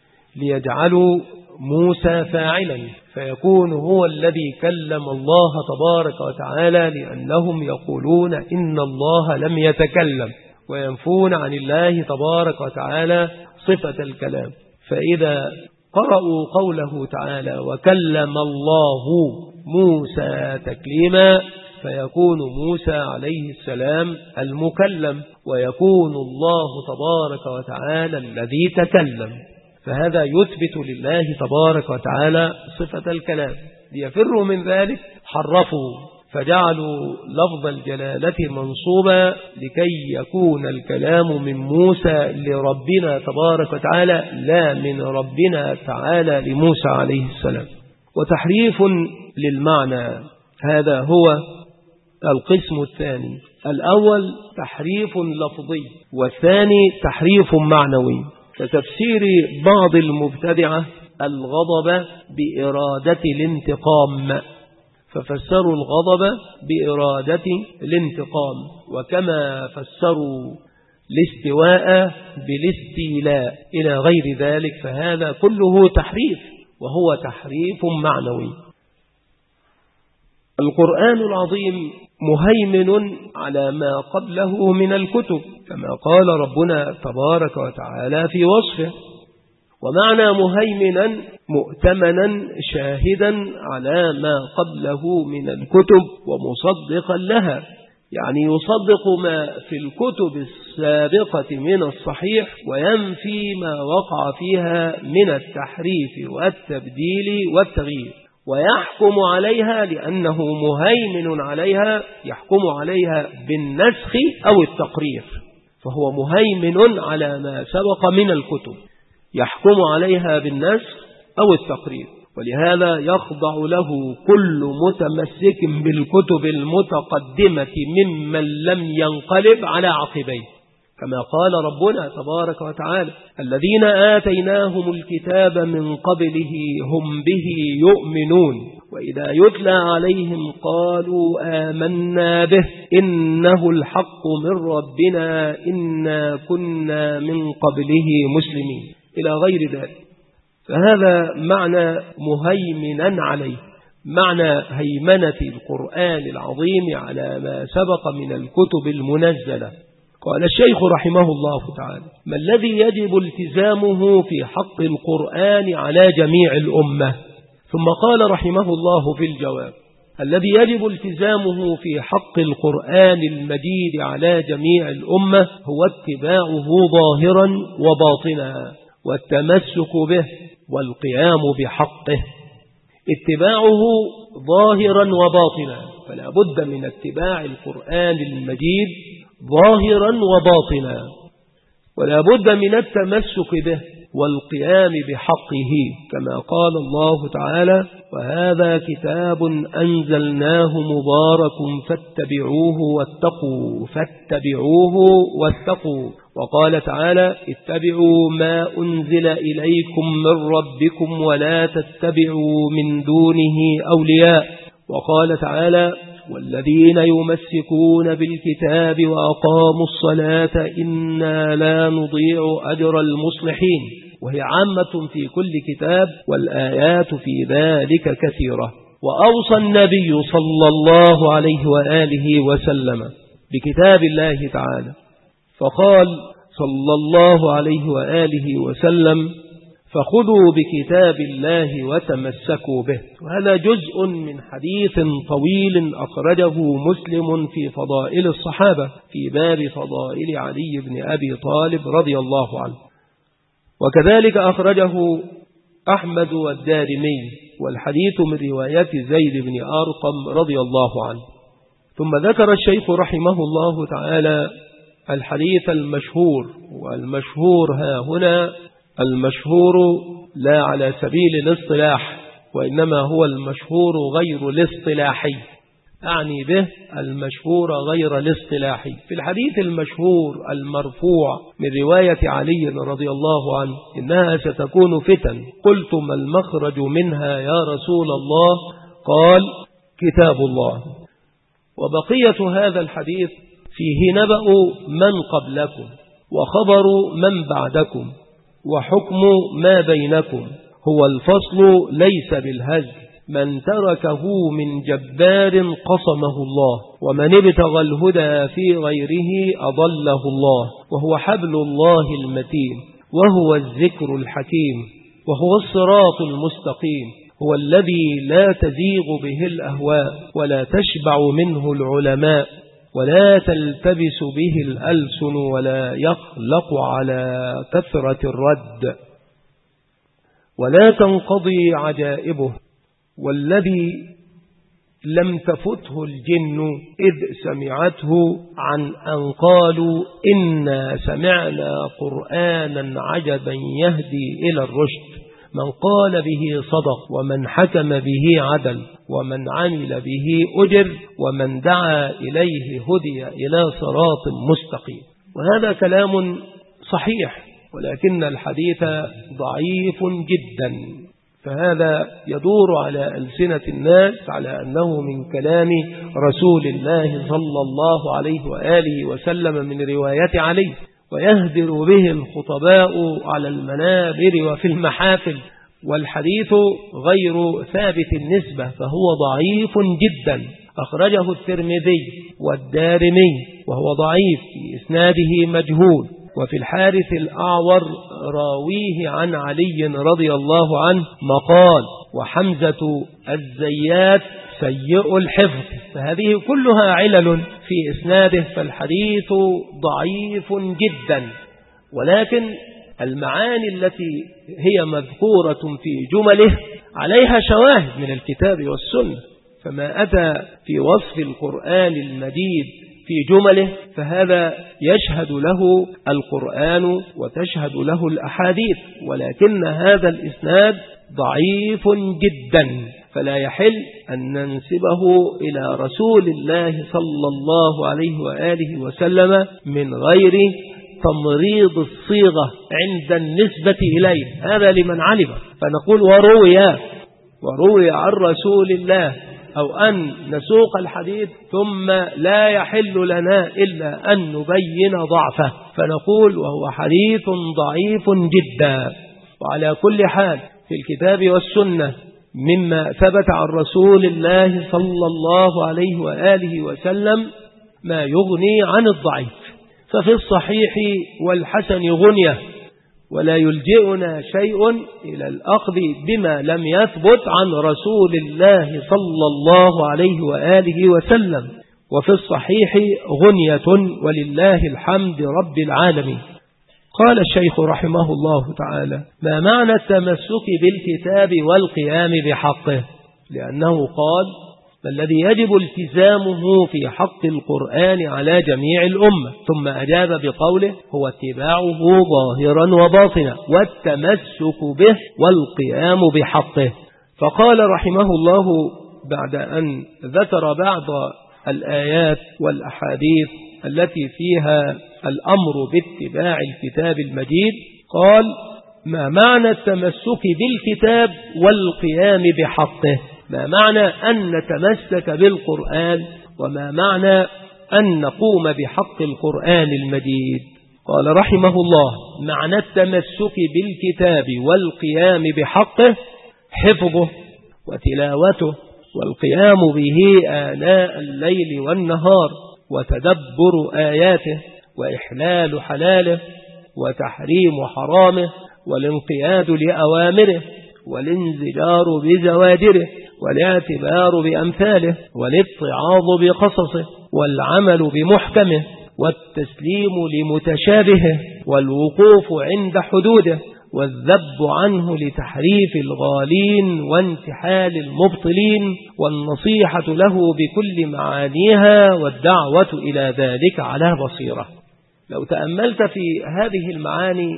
ليجعلوا موسى فاعلا، فيكون هو الذي كلم الله تبارك وتعالى، لأنهم يقولون إن الله لم يتكلم وينفون عن الله تبارك وتعالى صفة الكلام. فإذا قرأوا قوله تعالى: وكلم الله موسى تكليما، فيكون موسى عليه السلام المكلم ويكون الله تبارك وتعالى الذي تكلم. فهذا يثبت لله تبارك وتعالى صفة الكلام. ليفروا من ذلك حرفوا فجعلوا لفظ الجلالة منصوبا لكي يكون الكلام من موسى لربنا تبارك وتعالى لا من ربنا تعالى لموسى عليه السلام. وتحريف للمعنى، هذا هو القسم الثاني. الأول تحريف لفظي، والثاني تحريف معنوي. كتفسير بعض المبتدعة الغضب بإرادة الانتقام، ففسروا الغضب بإرادة الانتقام، وكما فسروا الاستواء بالاستيلاء إلى غير ذلك، فهذا كله تحريف وهو تحريف معنوي. القرآن العظيم مهيمن على ما قبله من الكتب كما قال ربنا تبارك وتعالى في وصفه. ومعنى مهيمنا مؤتمنا شاهدا على ما قبله من الكتب ومصدقا لها، يعني يصدق ما في الكتب السابقة من الصحيح وينفي ما وقع فيها من التحريف والتبديل والتغيير، ويحكم عليها لأنه مهيمن عليها، يحكم عليها بالنسخ أو التقرير، فهو مهيمن على ما سبق من الكتب، يحكم عليها بالنسخ أو التقرير. ولهذا يخضع له كل متمسك بالكتب المتقدمة ممن لم ينقلب على عقبيه، كما قال ربنا تبارك وتعالى: الذين آتيناهم الكتاب من قبله هم به يؤمنون وإذا يتلى عليهم قالوا آمنا به إنه الحق من ربنا إنا كنا من قبله مسلمين إلى غير ذلك. فهذا معنى مهيمنا عليه، معنى هيمنة القرآن العظيم على ما سبق من الكتب المنزلة. قال الشيخ رحمه الله تعالى: ما الذي يجب التزامه في حق القرآن على جميع الأمة؟ ثم قال رحمه الله في الجواب: الذي يجب التزامه في حق القرآن المجيد على جميع الأمة هو اتباعه ظاهرا وباطنا والتمسك به والقيام بحقه. اتباعه ظاهرا وباطنا، فلا بد من اتباع القرآن المجيد ظاهرا وباطنا، ولا بد من التمسك به والقيام بحقه، كما قال الله تعالى: وهذا كتاب أنزلناه مبارك فاتبعوه واتقوا. وقال تعالى: اتبعوا ما أنزل إليكم من ربكم ولا تتبعوا من دونه أولياء. وقال تعالى: والذين يمسكون بالكتاب وأقاموا الصلاة إنا لا نضيع أجر المصلحين، وهي عامة في كل كتاب، والآيات في ذلك كثيرة. وأوصى النبي صلى الله عليه وآله وسلم بكتاب الله تعالى، فقال صلى الله عليه وآله وسلم: فخذوا بكتاب الله وتمسكوا به. وهذا جزء من حديث طويل أخرجه مسلم في فضائل الصحابة في باب فضائل علي بن أبي طالب رضي الله عنه، وكذلك أخرجه أحمد والدارمي، والحديث من رواية زيد بن أرقم رضي الله عنه. ثم ذكر الشيخ رحمه الله تعالى الحديث المشهور، والمشهور ها هنا المشهور لا على سبيل الاصطلاح، وإنما هو المشهور غير الاصطلاحي، أعني به المشهور غير الاصطلاحي. في الحديث المشهور المرفوع من رواية علي رضي الله عنه: إنها ستكون فتن، قلت ما المخرج منها يا رسول الله؟ قال: كتاب الله. وبقية هذا الحديث فيه نبأ من قبلكم وخبر من بعدكم وحكم ما بينكم، هو الفصل ليس بالهزل، من تركه من جبار قصمه الله، ومن ابتغى الهدى في غيره أضله الله، وهو حبل الله المتين، وهو الذكر الحكيم، وهو الصراط المستقيم، هو الذي لا تزيغ به الأهواء ولا تشبع منه العلماء ولا تلتبس به الألسن ولا يخلق على كثرة الرد ولا تنقضي عجائبه، والذي لم تفته الجن إذ سمعته عن أن قالوا إنا سمعنا قرآنا عجبا يهدي إلى الرشد، من قال به صدق، ومن حكم به عدل، ومن عمل به أجر، ومن دعا إليه هدي إلى صراط مستقيم. وهذا كلام صحيح، ولكن الحديث ضعيف جدا، فهذا يدور على ألسنة الناس على أنه من كلام رسول الله صلى الله عليه وآله وسلم من رواية علي، ويهدر به الخطباء على المنابر وفي المحافل، والحديث غير ثابت النسبة، فهو ضعيف جدا. أخرجه الترمذي والدارمي وهو ضعيف، في إسناده مجهول، وفي الحارث الأعور راويه عن علي رضي الله عنه مقال: وحمزة الزيات سيء الحفظ. فهذه كلها علل في إسناده، فالحديث ضعيف جدا، ولكن المعاني التي هي مذكورة في جمله عليها شواهد من الكتاب والسنة، فما أتى في وصف القرآن المجيد في جمله فهذا يشهد له القرآن وتشهد له الأحاديث، ولكن هذا الإسناد ضعيف جدا، فلا يحل أن ننسبه إلى رسول الله صلى الله عليه وآله وسلم من غير تمريض الصيغة عند النسبة إليه، هذا لمن علم. فنقول وروي عن رسول الله، أو أن نسوق الحديث ثم لا يحل لنا إلا أن نبين ضعفه، فنقول وهو حديث ضعيف جدا. وعلى كل حال في الكتاب والسنة مما ثبت عن رسول الله صلى الله عليه وآله وسلم ما يغني عن الضعيف، ففي الصحيح والحسن غنية، ولا يلجئنا شيء إلى الأخذ بما لم يثبت عن رسول الله صلى الله عليه وآله وسلم، وفي الصحيح غنية ولله الحمد رب العالمين. قال الشيخ رحمه الله تعالى: ما معنى التمسك بالكتاب والقيام بحقه؟ لأنه قال: ما الذي يجب التزامه في حق القرآن على جميع الأمة؟ ثم أجاب بقوله: هو اتباعه ظاهرا وباطنا والتمسك به والقيام بحقه. فقال رحمه الله بعد أن ذكر بعض الآيات والأحاديث التي فيها الأمر باتباع الكتاب المجيد، قال: ما معنى التمسك بالكتاب والقيام بحقه؟ ما معنى أن نتمسك بالقرآن، وما معنى أن نقوم بحق القرآن المجيد؟ قال رحمه الله: معنى التمسك بالكتاب والقيام بحقه حفظه وتلاوته والقيام به آناء الليل والنهار وتدبر آياته وإحلال حلاله وتحريم حرامه والانقياد لأوامره والانزجار بزواجره والاعتبار بأمثاله والاتعاظ بقصصه والعمل بمحكمه والتسليم لمتشابهه والوقوف عند حدوده والذب عنه لتحريف الغالين وانتحال المبطلين والنصيحة له بكل معانيها والدعوة إلى ذلك على بصيرة. لو تأملت في هذه المعاني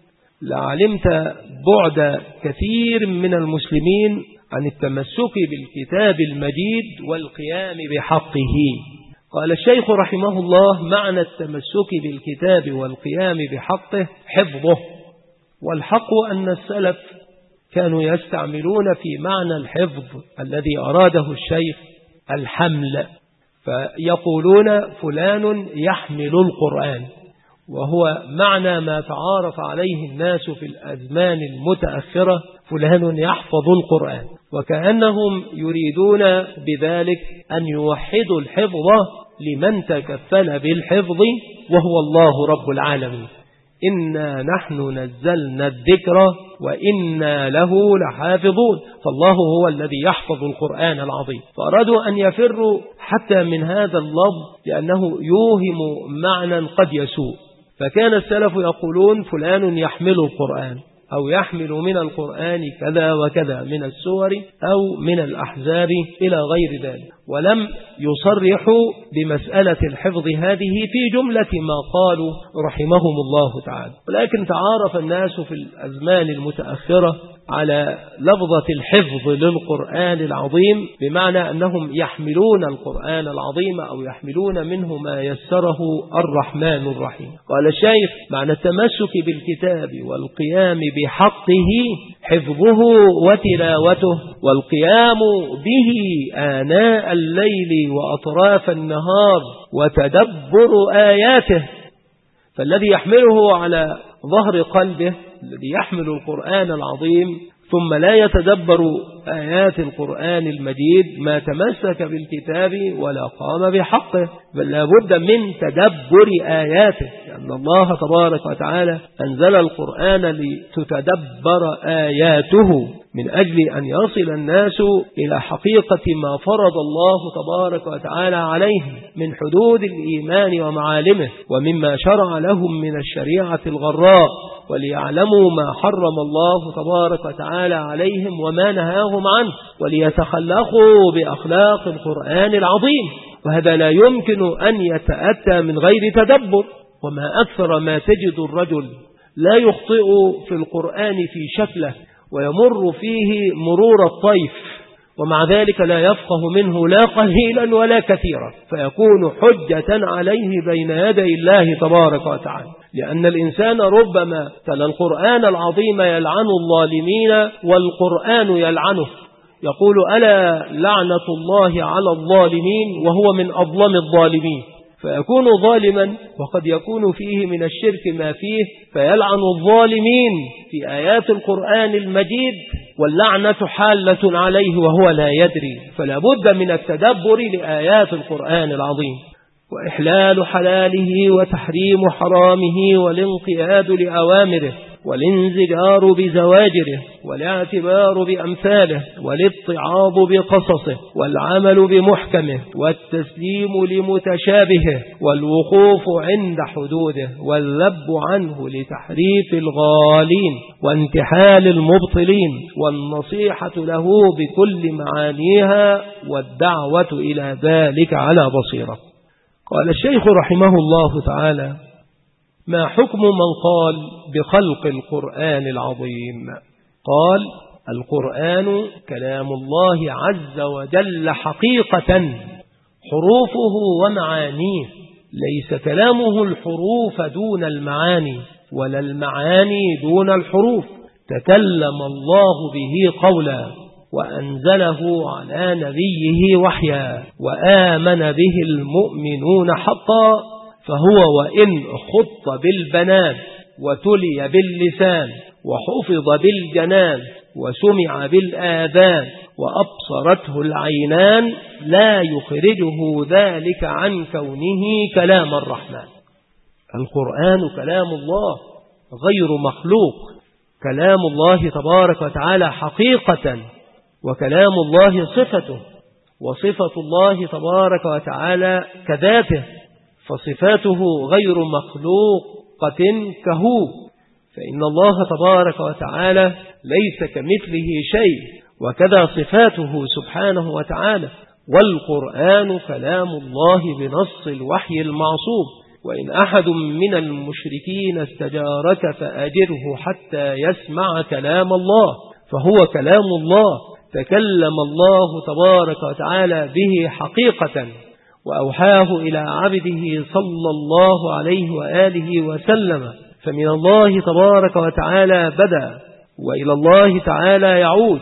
لعلمت بعد كثير من المسلمين عن التمسك بالكتاب المجيد والقيام بحقه. قال الشيخ رحمه الله: معنى التمسك بالكتاب والقيام بحقه حفظه. والحق أن السلف كانوا يستعملون في معنى الحفظ الذي أراده الشيخ الحمل، فيقولون فلان يحمل القرآن، وهو معنى ما تعارف عليه الناس في الأزمان المتأخرة: فلان يحفظ القرآن، وكأنهم يريدون بذلك أن يوحدوا الحفظ لمن تكفل بالحفظ وهو الله رب العالمين. إنا نحن نزلنا الذكر وإنا له لحافظون، فالله هو الذي يحفظ القرآن العظيم. فأرادوا أن يفروا حتى من هذا اللفظ لأنه يوهم معنى قد يسوء، فكان السلف يقولون فلان يحمل القرآن أو يحمل من القرآن كذا وكذا من السور أو من الأحزاب إلى غير ذلك، ولم يصرحوا بمسألة الحفظ هذه في جملة ما قالوا رحمهم الله تعالى. ولكن تعارف الناس في الأزمان المتأخرة على لفظة الحفظ للقرآن العظيم، بمعنى أنهم يحملون القرآن العظيم أو يحملون منه ما يسره الرحمن الرحيم. قال الشيخ: معنى التمسك بالكتاب والقيام بحقه حفظه وتلاوته والقيام به آناء الليل وأطراف النهار وتدبر آياته. فالذي يحمله على ظهر قلبه، الذي يحمل القرآن العظيم ثم لا يتدبر آيات القرآن المجيد، ما تمسك بالكتاب ولا قام بحقه، بل لا بد من تدبر آياته، لأن الله تبارك وتعالى أنزل القرآن لتتدبر آياته من أجل أن يصل الناس إلى حقيقة ما فرض الله تبارك وتعالى عليهم من حدود الإيمان ومعالمه ومما شرع لهم من الشريعة الغراء، وليعلموا ما حرم الله تبارك وتعالى عليهم وما نهاهم عنه، وليتخلقوا بأخلاق القرآن العظيم. وهذا لا يمكن أن يتأتى من غير تدبر. وما أكثر ما تجد الرجل لا يخطئ في القرآن في شكله ويمر فيه مرور الطيف، ومع ذلك لا يفقه منه لا قليلا ولا كثيرا، فيكون حجة عليه بين يدي الله تبارك وتعالى. لأن الإنسان ربما تلا القرآن العظيم يلعن الظالمين والقرآن يلعنه، يقول: ألا لعنة الله على الظالمين، وهو من أظلم الظالمين. فيكون ظالما وقد يكون فيه من الشرك ما فيه، فيلعن الظالمين في آيات القرآن المجيد واللعنة حالة عليه وهو لا يدري. فلا بد من التدبر لآيات القرآن العظيم، وإحلال حلاله وتحريم حرامه والانقياد لأوامره والانزجار بزواجره والاعتبار بأمثاله والاتعاظ بقصصه والعمل بمحكمه والتسليم لمتشابهه والوقوف عند حدوده والذب عنه لتحريف الغالين وانتحال المبطلين والنصيحة له بكل معانيها والدعوة إلى ذلك على بصيرة. قال الشيخ رحمه الله تعالى: ما حكم من قال بخلق القرآن العظيم؟ قال: القرآن كلام الله عز وجل حقيقة، حروفه ومعانيه، ليس كلامه الحروف دون المعاني ولا المعاني دون الحروف، تكلم الله به قولا وأنزله على نبيه وحيا وآمن به المؤمنون حقا، فهو وإن خط بالبنان وتلي باللسان وحفظ بالجنان وسمع بالآذان وأبصرته العينان لا يخرجه ذلك عن كونه كلام الرحمن. القرآن كلام الله غير مخلوق، كلام الله تبارك وتعالى حقيقة، وكلام الله صفته، وصفة الله تبارك وتعالى كذاته، فصفاته غير مخلوقة كهو، فإن الله تبارك وتعالى ليس كمثله شيء، وكذا صفاته سبحانه وتعالى. والقرآن كلام الله بنص الوحي المعصوم. وإن أحد من المشركين استجارك فأجره حتى يسمع كلام الله، فهو كلام الله، تكلم الله تبارك وتعالى به حقيقة، وأوحاه إلى عبده صلى الله عليه وآله وسلم، فمن الله تبارك وتعالى بدأ وإلى الله تعالى يعود.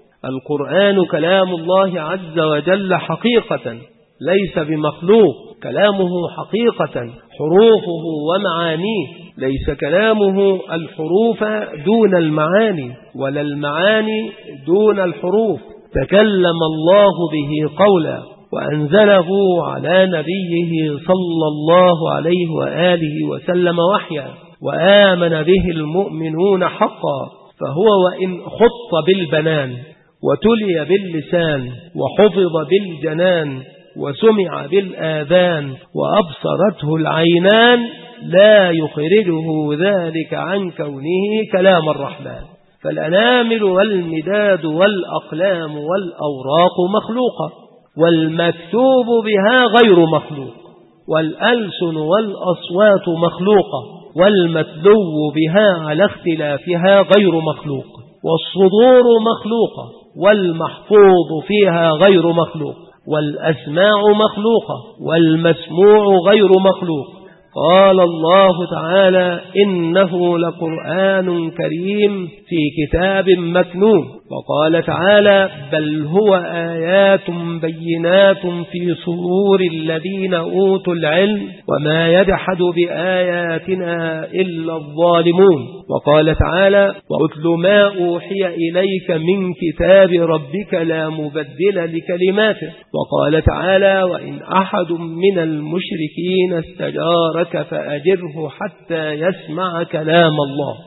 القرآن كلام الله عز وجل حقيقة، ليس بمخلوق، كلامه حقيقة، حروفه ومعانيه، ليس كلامه الحروف دون المعاني ولا المعاني دون الحروف، تكلم الله به قولا وأنزله على نبيه صلى الله عليه وآله وسلم وحيا وآمن به المؤمنون حقا، فهو وإن خط بالبنان وتلي باللسان وحفظ بالجنان وسمع بالآذان وأبصرته العينان لا يخرجه ذلك عن كونه كلام الرحمن. فالأنامل والمداد والأقلام والأوراق مخلوقة، والمكتوب بها غير مخلوق، والألسن والأصوات مخلوقة، والمتلو بها على اختلافها غير مخلوق، والصدور مخلوقة، والمحفوظ فيها غير مخلوق، والأسماع مخلوقة، والمسموع غير مخلوق. قال الله تعالى: إنه لقرآن كريم في كتاب مكنون. وقال تعالى: بل هو آيات بينات في صدور الذين أوتوا العلم وما يجحد بآياتنا إلا الظالمون. وقال تعالى: وأتل ما أوحي إليك من كتاب ربك لا مبدل لكلماته. وقال تعالى: وإن أحد من المشركين استجارك فأجره حتى يسمع كلام الله.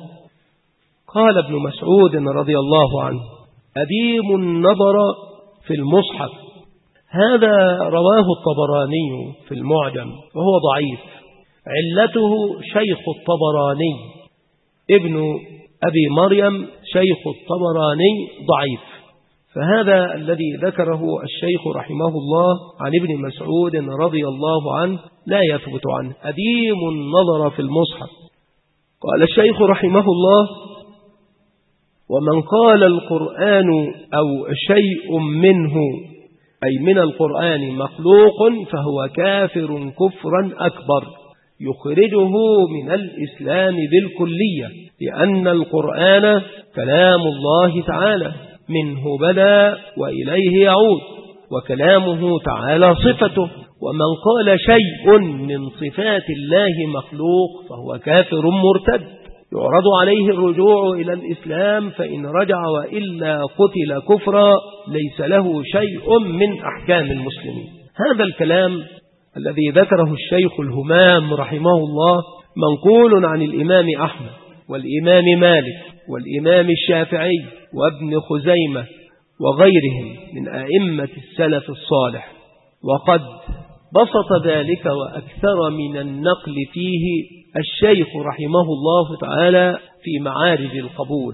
قال ابن مسعود رضي الله عنه: أديم النظر في المصحف. هذا رواه الطبراني في المعجم وهو ضعيف، علته شيخ الطبراني ابن أبي مريم شيخ الطبراني ضعيف، فهذا الذي ذكره الشيخ رحمه الله عن ابن مسعود رضي الله عنه لا يثبت عنه. أديم النظر في المصحف. قال الشيخ رحمه الله: ومن قال القرآن أو شيء منه أي من القرآن مخلوق فهو كافر كفرا أكبر يخرجه من الإسلام بالكلية، لأن القرآن كلام الله تعالى، منه بدأ وإليه يعود، وكلامه تعالى صفته. ومن قال شيء من صفات الله مخلوق فهو كافر مرتد يعرض عليه الرجوع إلى الإسلام، فإن رجع وإلا قتل كفرا ليس له شيء من أحكام المسلمين. هذا الكلام الذي ذكره الشيخ الهمام رحمه الله منقول عن الإمام أحمد والإمام مالك والإمام الشافعي وابن خزيمة وغيرهم من أئمة السلف الصالح، وقد بسط ذلك وأكثر من النقل فيه الشيخ رحمه الله تعالى في معارج القبول.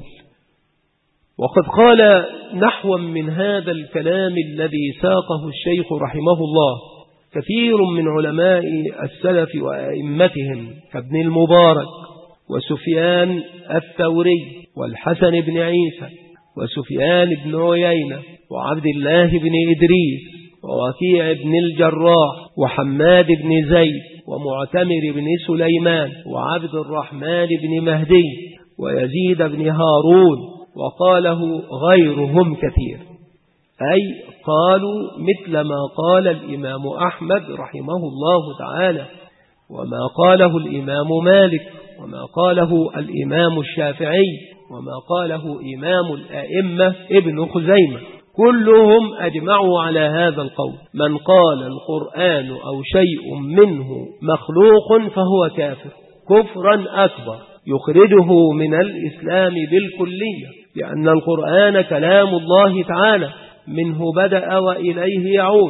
وقد قال نحوا من هذا الكلام الذي ساقه الشيخ رحمه الله كثير من علماء السلف وأئمتهم كابن المبارك وسفيان الثوري والحسن بن عيسى وسفيان بن عيينة وعبد الله بن إدريس ووكيع بن الجراح وحماد بن زيد ومعتمر بن سليمان وعبد الرحمن بن مهدي ويزيد بن هارون، وقاله غيرهم كثير، أي قالوا مثل ما قال الإمام أحمد رحمه الله تعالى، وما قاله الإمام مالك، وما قاله الإمام الشافعي، وما قاله إمام الأئمة ابن خزيمة، كلهم أجمعوا على هذا القول: من قال القرآن أو شيء منه مخلوق فهو كافر كفرا أكبر يخرجه من الإسلام بالكلية، لأن القرآن كلام الله تعالى منه بدأ وإليه يعود،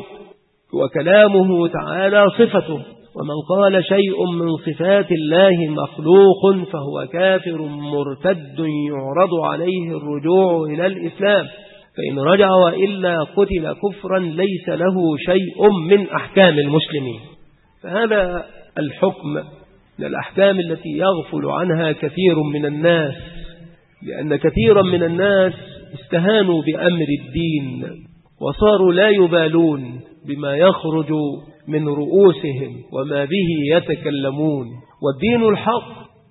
وكلامه تعالى صفته، ومن قال شيء من صفات الله مخلوق فهو كافر مرتد يعرض عليه الرجوع إلى الإسلام، فإن رجع وإلا قتل كفرا ليس له شيء من أحكام المسلمين. فهذا الحكم من الأحكام التي يغفل عنها كثير من الناس، لأن كثيرا من الناس استهانوا بأمر الدين وصاروا لا يبالون بما يخرج من رؤوسهم وما به يتكلمون. والدين الحق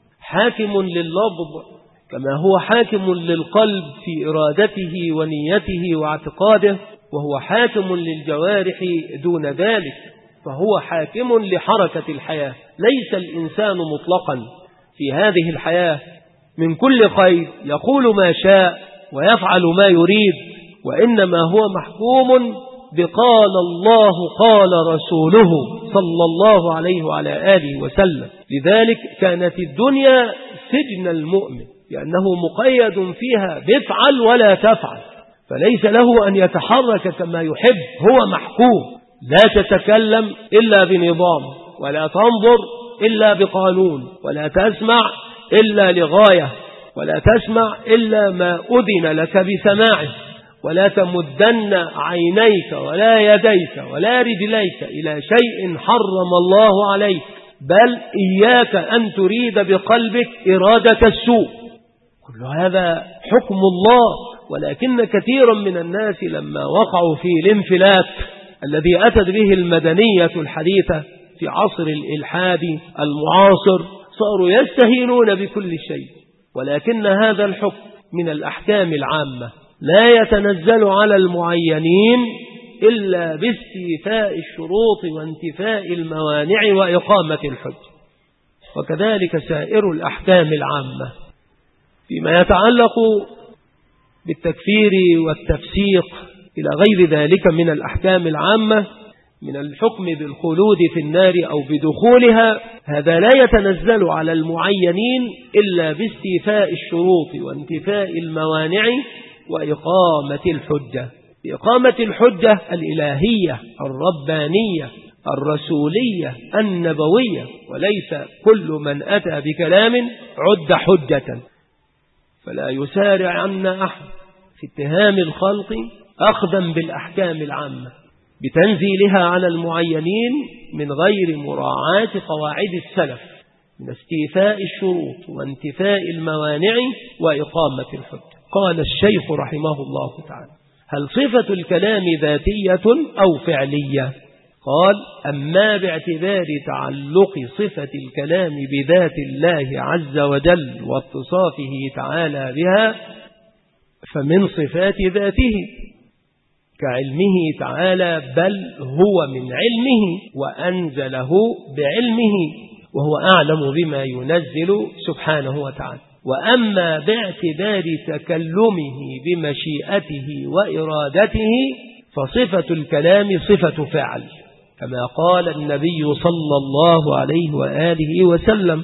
حاكم لللفظ كما هو حاكم للقلب في إرادته ونيته واعتقاده، وهو حاكم للجوارح دون ذلك، فهو حاكم لحركة الحياة. ليس الإنسان مطلقا في هذه الحياة من كل خير يقول ما شاء ويفعل ما يريد، وإنما هو محكوم بقال الله قال رسوله صلى الله عليه وعلى آله وسلم. لذلك كانت الدنيا سجن المؤمن، لأنه مقيد فيها بفعل ولا تفعل، فليس له أن يتحرك كما يحب، هو محكوم. لا تتكلم إلا بنظام، ولا تنظر إلا بقانون، ولا تسمع إلا لغاية، ولا تسمع إلا ما أذن لك بسماعه، ولا تمدن عينيك ولا يديك ولا رجليك إلى شيء حرم الله عليك، بل إياك أن تريد بقلبك إرادة السوء. كل هذا حكم الله. ولكن كثيرا من الناس لما وقعوا في الانفلات الذي أتت به المدنية الحديثة في عصر الإلحاد المعاصر صاروا يستهينون بكل شيء. ولكن هذا الحكم من الأحكام العامة لا يتنزل على المعينين إلا باستيفاء الشروط وانتفاء الموانع وإقامة الحج. وكذلك سائر الأحكام العامة فيما يتعلق بالتكفير والتفسيق إلى غير ذلك من الأحكام العامة من الحكم بالخلود في النار أو بدخولها، هذا لا يتنزل على المعينين إلا باستيفاء الشروط وانتفاء الموانع وإقامة الحجة. إقامة الحجة الإلهية الربانية الرسولية النبوية، وليس كل من أتى بكلام عد حجة. فلا يسارع عنا أحد في اتهام الخلق أخذا بالأحكام العامة بتنزيلها على المعينين من غير مراعاة قواعد السلف من استيفاء الشروط وانتفاء الموانع وإقامة الحجة. قال الشيخ رحمه الله تعالى: هل صفة الكلام ذاتية أو فعلية؟ قال: أما باعتبار تعلق صفة الكلام بذات الله عز وجل واتصافه تعالى بها فمن صفات ذاته كعلمه تعالى، بل هو من علمه وأنزله بعلمه وهو أعلم بما ينزل سبحانه وتعالى. وأما باعتبار تكلمه بمشيئته وإرادته فصفة الكلام صفة فعل، كما قال النبي صلى الله عليه وآله وسلم: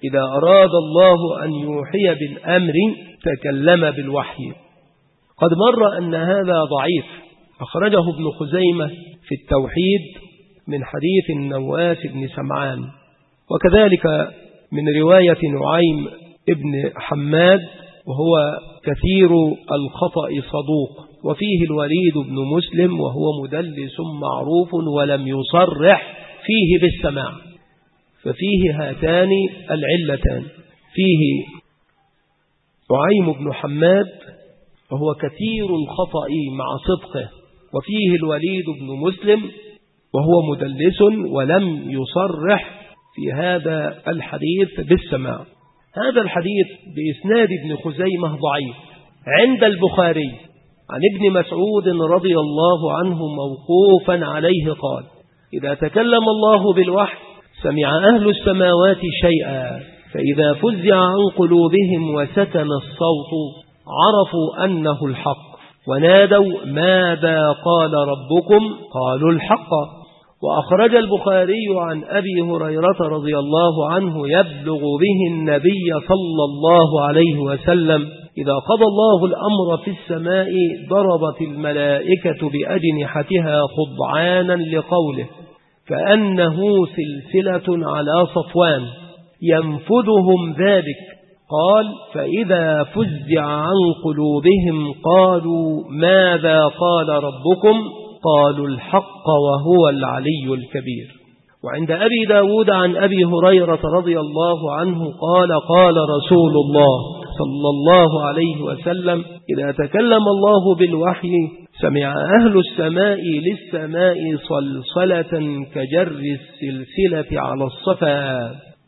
إذا أراد الله أن يوحي بالأمر تكلم بالوحي. قد مر أن هذا ضعيف، أخرجه ابن خزيمة في التوحيد من حديث النواس بن سمعان، وكذلك من رواية نعيم ابن حماد وهو كثير الخطأ صدوق، وفيه الوليد بن مسلم وهو مدلس معروف ولم يصرح فيه بالسماع، ففيه هاتان العلتان، فيه نعيم بن حماد وهو كثير الخطأ مع صدقه، وفيه الوليد بن مسلم وهو مدلس ولم يصرح في هذا الحديث بالسماع. هذا الحديث بإسناد ابن خزيمة ضعيف عند البخاري عن ابن مسعود رضي الله عنه موقوفا عليه قال: إذا تكلم الله بالوحي سمع أهل السماوات شيئا، فإذا فزع عن قلوبهم وسكن الصوت عرفوا أنه الحق، ونادوا: ماذا قال ربكم؟ قالوا: الحق. وأخرج البخاري عن أبي هريرة رضي الله عنه يبلغ به النبي صلى الله عليه وسلم: إذا قضى الله الأمر في السماء ضربت الملائكة بأجنحتها خضعانا لقوله، كأنه سلسلة على صفوان ينفذهم ذلك. قال: فإذا فزع عن قلوبهم قالوا: ماذا قال ربكم؟ قالوا: الحق وهو العلي الكبير. وعند أبي داود عن أبي هريرة رضي الله عنه قال: قال رسول الله صلى الله عليه وسلم: إذا تكلم الله بالوحي سمع أهل السماء للسماء صلصلة كجر السلسلة على الصفا،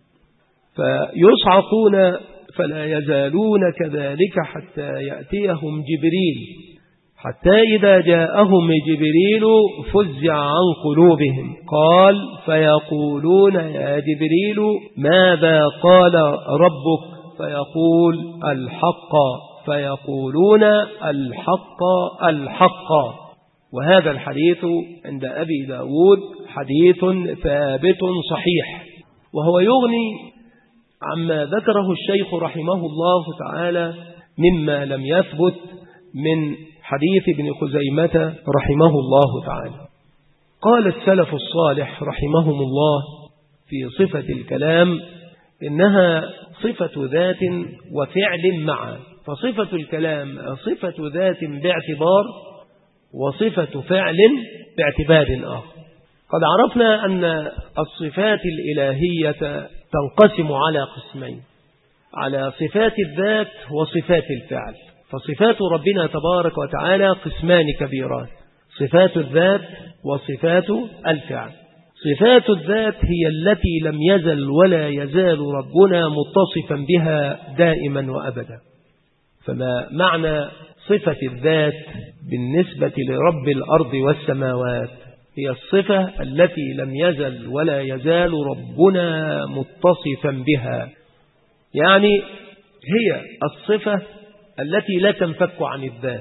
فيصعقون فلا يزالون كذلك حتى يأتيهم جبريل، حتى إذا جاءهم جبريل فزع عن قلوبهم. قال: فيقولون: يا جبريل ماذا قال ربك؟ فيقول: الحق. فيقولون: الحق الحق. وهذا الحديث عند أبي داود حديث ثابت صحيح، وهو يغني عما ذكره الشيخ رحمه الله تعالى مما لم يثبت من حديث ابن خزيمة رحمه الله تعالى. قال السلف الصالح رحمهم الله في صفة الكلام إنها صفة ذات وفعل معا، فصفة الكلام صفة ذات باعتبار وصفة فعل باعتبار آخر. قد عرفنا أن الصفات الإلهية تنقسم على قسمين: على صفات الذات وصفات الفعل. فصفات ربنا تبارك وتعالى قسمان كبيران: صفات الذات وصفات الفعل. صفات الذات هي التي لم يزل ولا يزال ربنا متصفا بها دائما وأبدا. فما معنى صفة الذات بالنسبة لرب الأرض والسماوات؟ هي الصفة التي لم يزل ولا يزال ربنا متصفا بها، يعني هي الصفة التي لا تنفك عن الذات،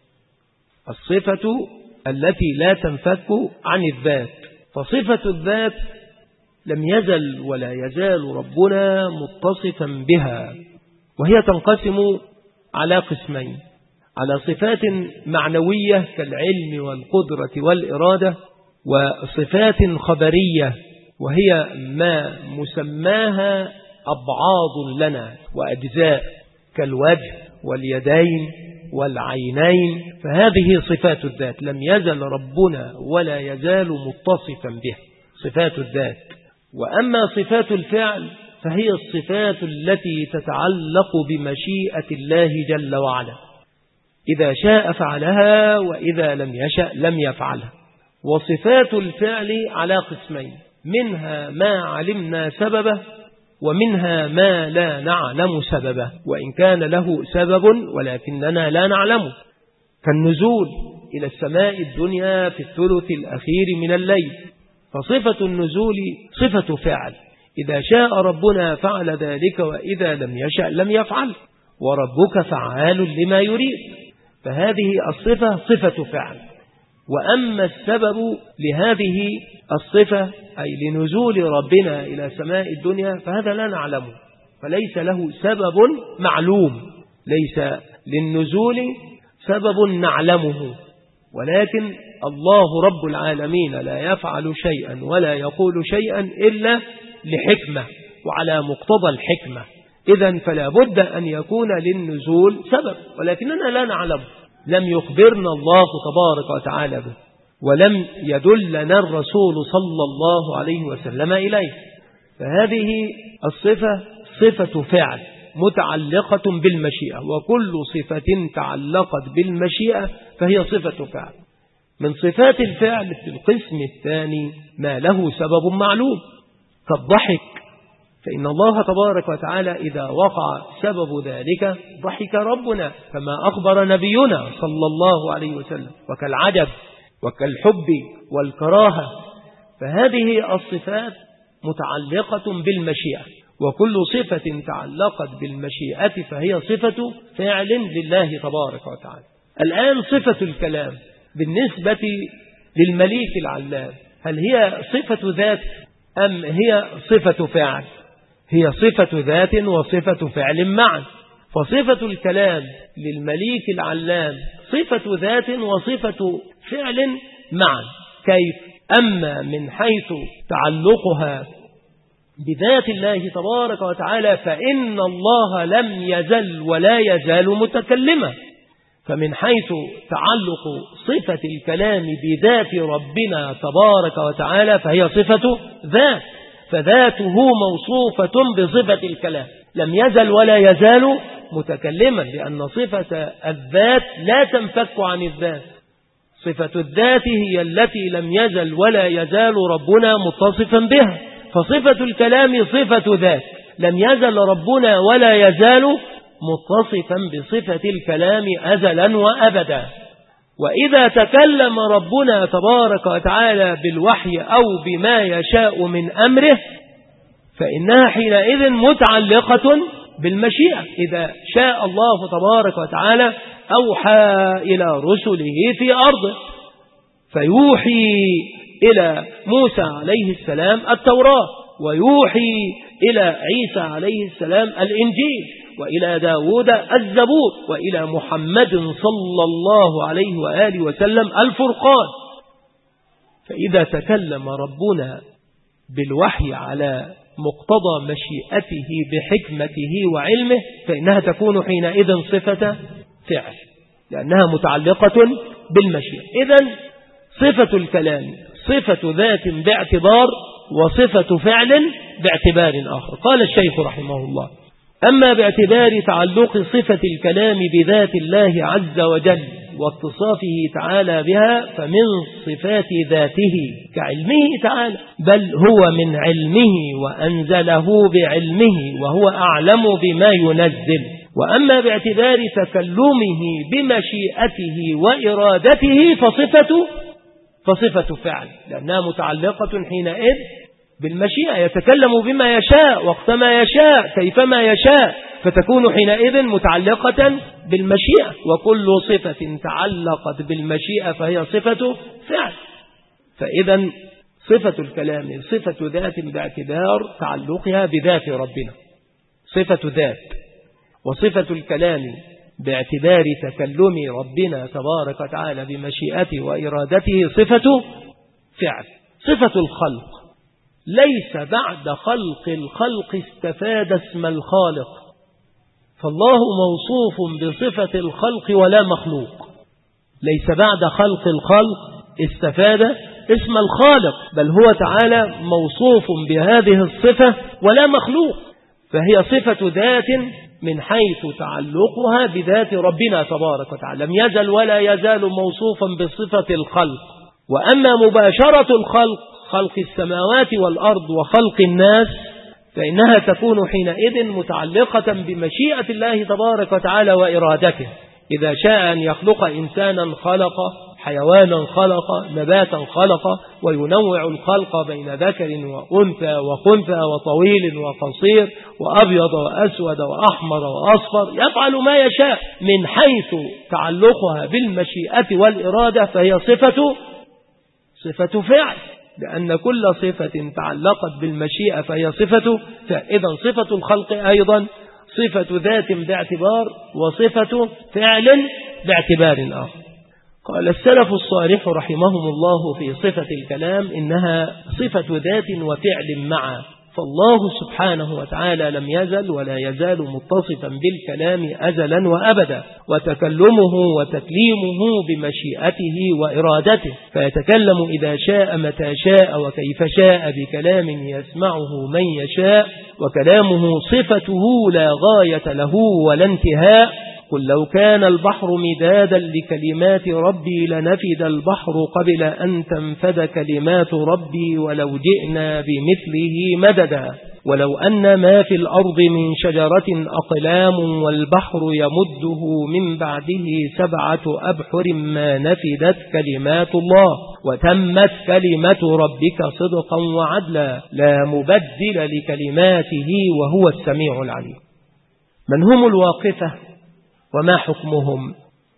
الصفة التي لا تنفك عن الذات. فصفة الذات لم يزل ولا يزال ربنا متصفا بها، وهي تنقسم على قسمين: على صفات معنوية كالعلم والقدرة والإرادة، وصفات خبرية وهي ما مسماها أبعاض لنا وأجزاء كالوجه واليدين والعينين، فهذه صفات الذات لم يزل ربنا ولا يزال متصفا بها، صفات الذات. وأما صفات الفعل فهي الصفات التي تتعلق بمشيئة الله جل وعلا، إذا شاء فعلها وإذا لم يشأ لم يفعلها. وصفات الفعل على قسمين: منها ما علمنا سببه، ومنها ما لا نعلم سببه، وإن كان له سبب ولكننا لا نعلمه، كالنزول إلى السماء الدنيا في الثلث الأخير من الليل، فصفة النزول صفة فعل، إذا شاء ربنا فعل ذلك وإذا لم يشأ لم يفعل، وربك فعال لما يريد، فهذه الصفة صفة فعل. وأما السبب لهذه الصفة أي لنزول ربنا إلى سماء الدنيا فهذا لا نعلمه، فليس له سبب معلوم، ليس للنزول سبب نعلمه، ولكن الله رب العالمين لا يفعل شيئا ولا يقول شيئا إلا لحكمة وعلى مقتضى الحكمة. إذن فلا بد أن يكون للنزول سبب، ولكننا لا نعلم، لم يخبرنا الله تبارك وتعالى به، ولم يدلنا الرسول صلى الله عليه وسلم إليه. فهذه الصفة صفة فعل متعلقة بالمشيئة، وكل صفة تعلقت بالمشيئة فهي صفة فعل. من صفات الفعل في القسم الثاني ما له سبب معلوم كالضحك، فإن الله تبارك وتعالى إذا وقع سبب ذلك ضحك ربنا كما أخبر نبينا صلى الله عليه وسلم، وكالعجب وكالحب والكراهة. فهذه الصفات متعلقة بالمشيئة، وكل صفة تعلقت بالمشيئة فهي صفة فعل لله تبارك وتعالى. الآن صفة الكلام بالنسبة للمليك العلام، هل هي صفة ذات أم هي صفة فعل؟ هي صفة ذات وصفة فعل معا. فصفة الكلام للمليك العلام صفة ذات وصفة فعل معا. كيف؟ أما من حيث تعلقها بذات الله تبارك وتعالى فإن الله لم يزل ولا يزال متكلما، فمن حيث تعلق صفة الكلام بذات ربنا تبارك وتعالى فهي صفة ذات، فذاته موصوفة بصفة الكلام، لم يزل ولا يزال متكلما، لأن صفة الذات لا تنفك عن الذات. صفة الذات هي التي لم يزل ولا يزال ربنا متصفا بها، فصفة الكلام صفة ذات، لم يزل ربنا ولا يزال متصفا بصفة الكلام أزلا وأبدا. وإذا تكلم ربنا تبارك وتعالى بالوحي أو بما يشاء من أمره فإنها حينئذ متعلقة بالمشيئة. إذا شاء الله تبارك وتعالى أوحى إلى رسله في أرضه، فيوحي إلى موسى عليه السلام التوراة، ويوحي إلى عيسى عليه السلام الإنجيل، وإلى داود الزبور، وإلى محمد صلى الله عليه وآله وسلم الفرقان. فإذا تكلم ربنا بالوحي على مقتضى مشيئته بحكمته وعلمه فإنها تكون حينئذ صفة فعل، لأنها متعلقة بالمشيئة. إذن صفة الكلام صفة ذات باعتبار، وصفة فعل باعتبار آخر. قال الشيخ رحمه الله: أما باعتبار تعلق صفة الكلام بذات الله عز وجل واتصافه تعالى بها فمن صفات ذاته كعلمه تعالى، بل هو من علمه وأنزله بعلمه وهو أعلم بما ينزل. وأما باعتبار تكلمه بمشيئته وإرادته فصفة فعل، لأنها متعلقة حينئذ بالمشيئة، يتكلم بما يشاء وقتما يشاء كيفما يشاء، فتكون حينئذ متعلقة بالمشيئة. وكل صفة تعلقت بالمشيئة فهي صفة فعل. فإذا صفة الكلام صفة ذات باعتبار تعلقها بذات ربنا، صفة ذات. وصفة الكلام باعتبار تكلم ربنا تبارك وتعالى بمشيئته وإرادته صفة فعل. صفة الخلق ليس بعد خلق الخلق استفاد اسم الخالق، فالله موصوف بصفة الخلق ولا مخلوق. ليس بعد خلق الخلق استفاد اسم الخالق، بل هو تعالى موصوف بهذه الصفة ولا مخلوق، فهي صفة ذات من حيث تعلقها بذات ربنا تبارك وتعالى، لم يزل ولا يزال موصوفا بصفة الخلق. وأما مباشرة الخلق، خلق السماوات والأرض وخلق الناس، فإنها تكون حينئذ متعلقة بمشيئة الله تبارك وتعالى وإرادته. إذا شاء أن يخلق إنسانا خلق، حيوانا خلق، نباتا خلق، وينوع الخلق بين ذكر وأنثى وخنثى وطويل وقصير وأبيض وأسود وأحمر وأصفر، يفعل ما يشاء من حيث تعلقها بالمشيئة والإرادة، فهي صفة فعل، لأن كل صفة تعلقت بالمشيئة فهي صفته، فإذا صفة الخلق أيضا صفة ذات باعتبار وصفة فعل باعتبار آخر. قال السلف الصالح رحمهم الله في صفة الكلام إنها صفة ذات وفعل معا، فالله سبحانه وتعالى لم يزل ولا يزال متصفا بالكلام أزلا وأبدا، وتكلمه وتكليمه بمشيئته وإرادته، فيتكلم إذا شاء متى شاء وكيف شاء بكلام يسمعه من يشاء، وكلامه صفته لا غاية له ولا انتهاء. قل لو كان البحر مدادا لكلمات ربي لنفد البحر قبل أن تنفد كلمات ربي ولو جئنا بمثله مددا، ولو أن ما في الأرض من شجرة أقلام والبحر يمده من بعده 7 أبحر ما نفدت كلمات الله وتمت كلمة ربك صدقا وعدلا لا مبدل لكلماته وهو السميع العليم. من هم الواقفة وما حكمهم؟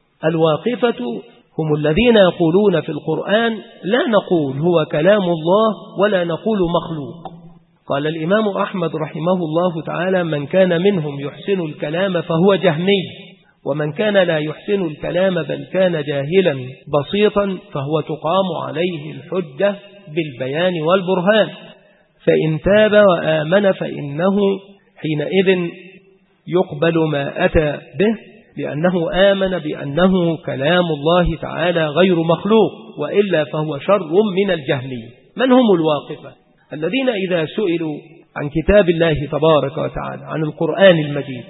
الواقفة هم الذين يقولون في القرآن لا نقول هو كلام الله ولا نقول مخلوق. قال الإمام أحمد رحمه الله تعالى من كان منهم يحسن الكلام فهو جهمي، ومن كان لا يحسن الكلام بل كان جاهلا بسيطا فهو تقام عليه الحجة بالبيان والبرهان، فإن تاب وآمن فإنه حينئذ يقبل ما أتى به، لأنه آمن بأنه كلام الله تعالى غير مخلوق، وإلا فهو شر من الجهمية. من هم الواقفة؟ الذين إذا سئلوا عن كتاب الله تبارك وتعالى عن القرآن المجيد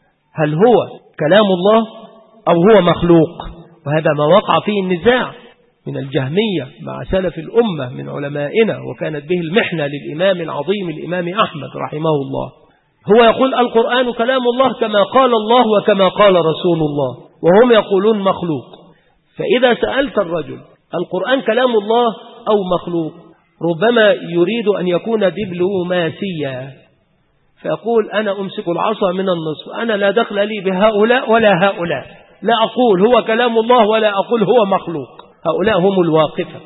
هل هو كلام الله أو هو مخلوق، وهذا ما وقع فيه النزاع من الجهمية مع سلف الأمة من علمائنا، وكانت به المحنة للإمام العظيم الإمام أحمد رحمه الله. هو يقول القرآن كلام الله كما قال الله وكما قال رسول الله، وهم يقولون مخلوق. فإذا سألت الرجل القرآن كلام الله أو مخلوق ربما يريد أن يكون دبلوماسيا، فيقول أنا أمسك العصا من النصف، أنا لا دخل لي بهؤلاء ولا هؤلاء، لا أقول هو كلام الله ولا أقول هو مخلوق. هؤلاء هم الواقفة.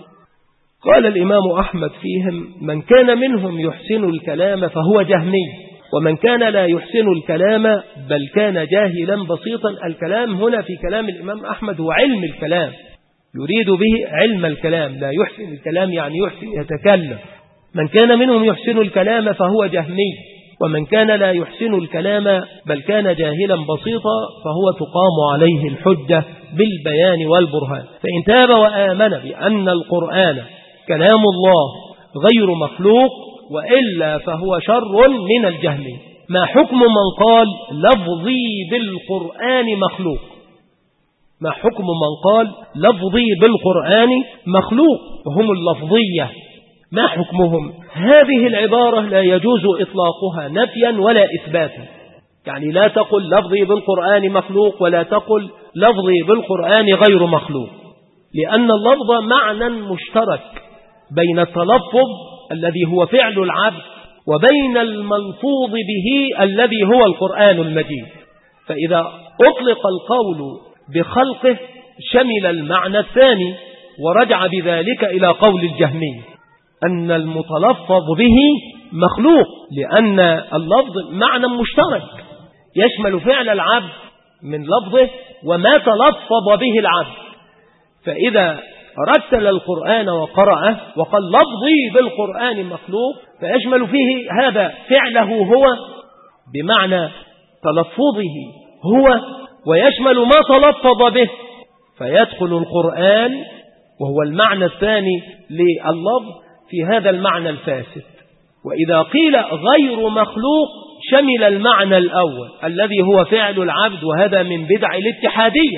قال الإمام أحمد فيهم من كان منهم يحسن الكلام فهو جهمي، ومن كان لا يحسن الكلام بل كان جاهلا بسيطا. الكلام هنا في كلام الإمام أحمد هو علم الكلام، يريد به علم الكلام، لا يحسن الكلام يعني يحسن يتكلم. من كان منهم يحسن الكلام فهو جهمي، ومن كان لا يحسن الكلام بل كان جاهلا بسيطا فهو تقام عليه الحجة بالبيان والبرهان. فإن تاب وآمن بأن القرآن كلام الله غير مخلوق وإلا فهو شر من الجهل. ما حكم من قال لفظي بالقرآن مخلوق؟ ما حكم من قال لفظي بالقرآن مخلوق وهم اللفظية؟ ما حكمهم؟ هذه العبارة لا يجوز إطلاقها نفيا ولا إثباتا، يعني لا تقل لفظي بالقرآن مخلوق ولا تقل لفظي بالقرآن غير مخلوق، لأن اللفظ معنى مشترك بين التلفظ الذي هو فعل العبد وبين الملفوظ به الذي هو القرآن المجيد. فإذا أطلق القول بخلقه شمل المعنى الثاني، ورجع بذلك إلى قول الجهمي أن المتلفظ به مخلوق، لأن اللفظ معنى مشترك يشمل فعل العبد من لفظه وما تلفظ به العبد. فإذا رتل القرآن وقرأه وقال لفظي بالقرآن مخلوق فيشمل فيه هذا فعله هو بمعنى تلفظه هو، ويشمل ما تلفظ به، فيدخل القرآن وهو المعنى الثاني لللفظ في هذا المعنى الفاسد. وإذا قيل غير مخلوق شمل المعنى الأول الذي هو فعل العبد، وهذا من بدع الاتحادية.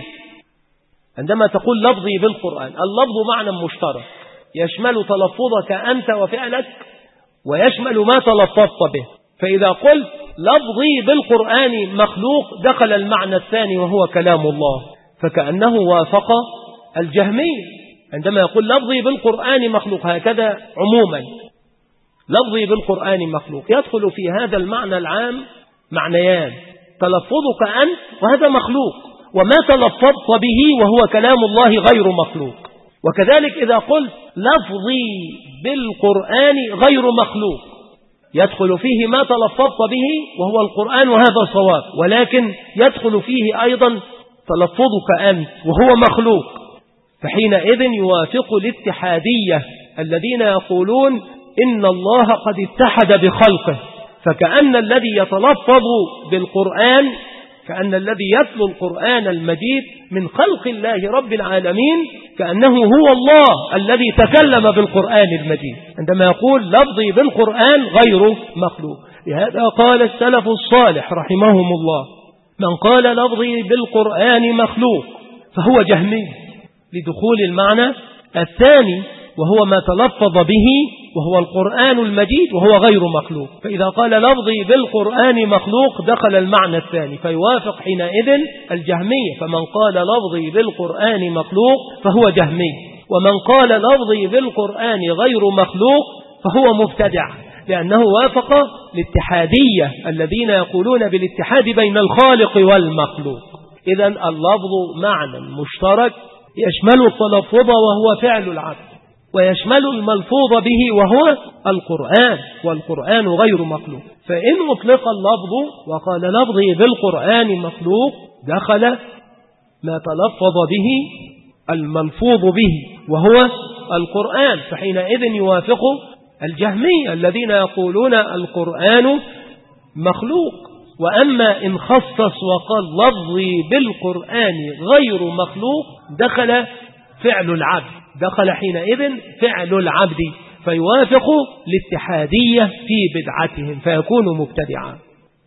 عندما تقول لفظي بالقرآن اللفظ معنى مشترك يشمل تلفظك أنت وفعلك ويشمل ما تلفظت به، فإذا قلت لفظي بالقرآن مخلوق دخل المعنى الثاني وهو كلام الله، فكأنه وافق الجهمية عندما يقول لفظي بالقرآن مخلوق. هكذا عموما لفظي بالقرآن مخلوق يدخل في هذا المعنى العام معنيان: تلفظك أنت وهذا مخلوق، وما تلفظت به وهو كلام الله غير مخلوق. وكذلك إذا قلت لفظي بالقرآن غير مخلوق يدخل فيه ما تلفظت به وهو القرآن وهذا صواب، ولكن يدخل فيه أيضا تلفظك أنت وهو مخلوق، فحينئذ يوافق الاتحادية الذين يقولون إن الله قد اتحد بخلقه، فكأن الذي يتلفظ بالقرآن كأن الذي يتلو القرآن المجيد من خلق الله رب العالمين كأنه هو الله الذي تكلم بالقرآن المجيد عندما يقول لفظي بالقرآن غير مخلوق. لهذا قال السلف الصالح رحمهم الله من قال لفظي بالقرآن مخلوق فهو جهمي، لدخول المعنى الثاني وهو ما تلفظ به وهو القرآن المجيد وهو غير مخلوق، فإذا قال لفظي بالقرآن مخلوق دخل المعنى الثاني فيوافق حينئذ الجهمية، فمن قال لفظي بالقرآن مخلوق فهو جهمي، ومن قال لفظي بالقرآن غير مخلوق فهو مبتدع، لأنه وافق الاتحادية الذين يقولون بالاتحاد بين الخالق والمخلوق. إذن اللفظ معنى مشترك يشمل التلفظ وهو فعل العبد، ويشمل الملفوظ به وهو القرآن، والقرآن غير مخلوق. فإن أطلق اللفظ وقال لفظي بالقرآن مخلوق دخل ما تلفظ به الملفوظ به وهو القرآن، فحينئذ يوافق الجهمية الذين يقولون القرآن مخلوق. وأما إن خصص وقال لفظي بالقرآن غير مخلوق دخل فعل العبد، دخل حينئذ فعل العبد فيوافق الاتحادية في بدعتهم فيكون مبتدعا.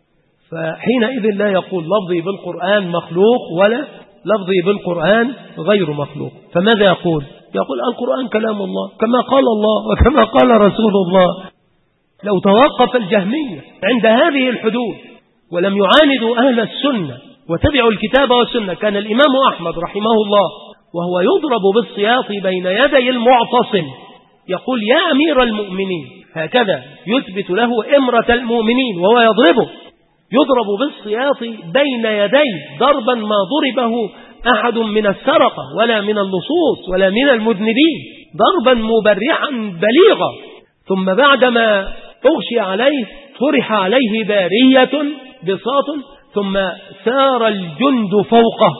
فحينئذ لا يقول لفظي بالقرآن مخلوق ولا لفظي بالقرآن غير مخلوق. فماذا يقول؟ يقول القرآن كلام الله كما قال الله وكما قال رسول الله. لو توقف الجهمية عند هذه الحدود ولم يعاندوا أهل السنة وتبعوا الكتاب والسنة كان الإمام أحمد رحمه الله وهو يضرب بالسياط بين يدي المعتصم يقول يا أمير المؤمنين، هكذا يثبت له إمرة المؤمنين وهو يضرب بالسياط بين يديه ضربا ما ضربه أحد من السرقة ولا من اللصوص ولا من المذنبين، ضربا مبرحا بليغا. ثم بعدما أغشي عليه طرح عليه بارية بساط ثم سار الجند فوقه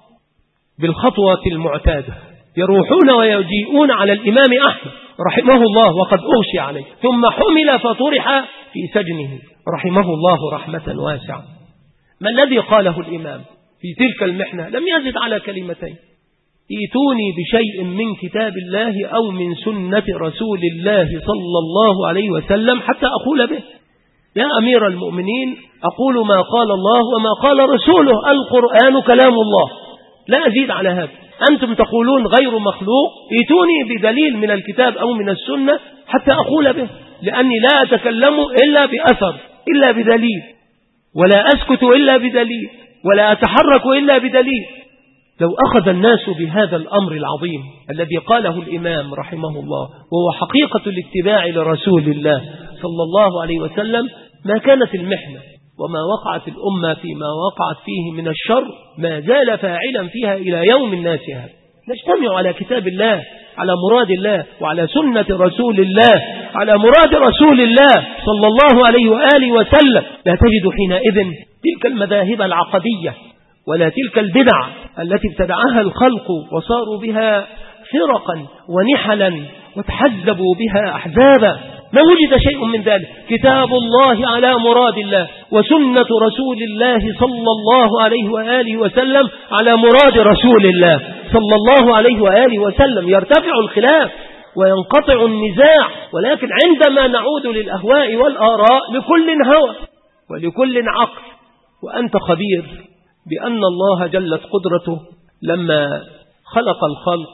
بالخطوة المعتادة يروحون ويجيئون على الإمام أحمد رحمه الله وقد أغشي عليه، ثم حمل فطرح في سجنه رحمه الله رحمة واسعة. ما الذي قاله الإمام في تلك المحنة؟ لم يزد على كلمتين: ائتوني بشيء من كتاب الله أو من سنة رسول الله صلى الله عليه وسلم حتى أقول به. يا أمير المؤمنين أقول ما قال الله وما قال رسوله، القرآن كلام الله، لا أزيد على هذا. أنتم تقولون غير مخلوق، ائتوني بدليل من الكتاب أو من السنة حتى أقول به، لأني لا أتكلم إلا بأثر إلا بدليل، ولا أسكت إلا بدليل، ولا أتحرك إلا بدليل. لو أخذ الناس بهذا الأمر العظيم الذي قاله الإمام رحمه الله وهو حقيقة الاتباع لرسول الله صلى الله عليه وسلم ما كانت المحنة وما وقعت الأمة فيما وقعت فيه من الشر ما زال فاعلا فيها إلى يوم الناس هذا. نجتمع على كتاب الله، على مراد الله، وعلى سنة رسول الله، على مراد رسول الله صلى الله عليه وآله وسلم. لا تجد حينئذ تلك المذاهب العقدية ولا تلك البدع التي ابتدعها الخلق وصاروا بها فرقا ونحلا وتحزبوا بها أحزابا. ما وجد شيء من ذلك. كتاب الله على مراد الله، وسنة رسول الله صلى الله عليه وآله وسلم على مراد رسول الله صلى الله عليه وآله وسلم. يرتفع الخلاف وينقطع النزاع، ولكن عندما نعود للأهواء والآراء لكل هوى ولكل عقل. وأنت خبير بأن الله جلت قدرته لما خلق الخلق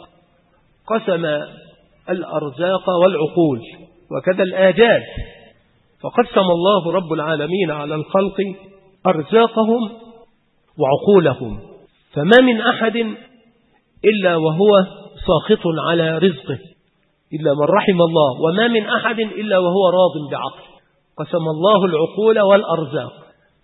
قسم الأرزاق والعقول وكذا الآجال، فقسم الله رب العالمين على الخلق أرزاقهم وعقولهم، فما من أحد إلا وهو ساخط على رزقه إلا من رحم الله، وما من أحد إلا وهو راض بعقله. قسم الله العقول والأرزاق،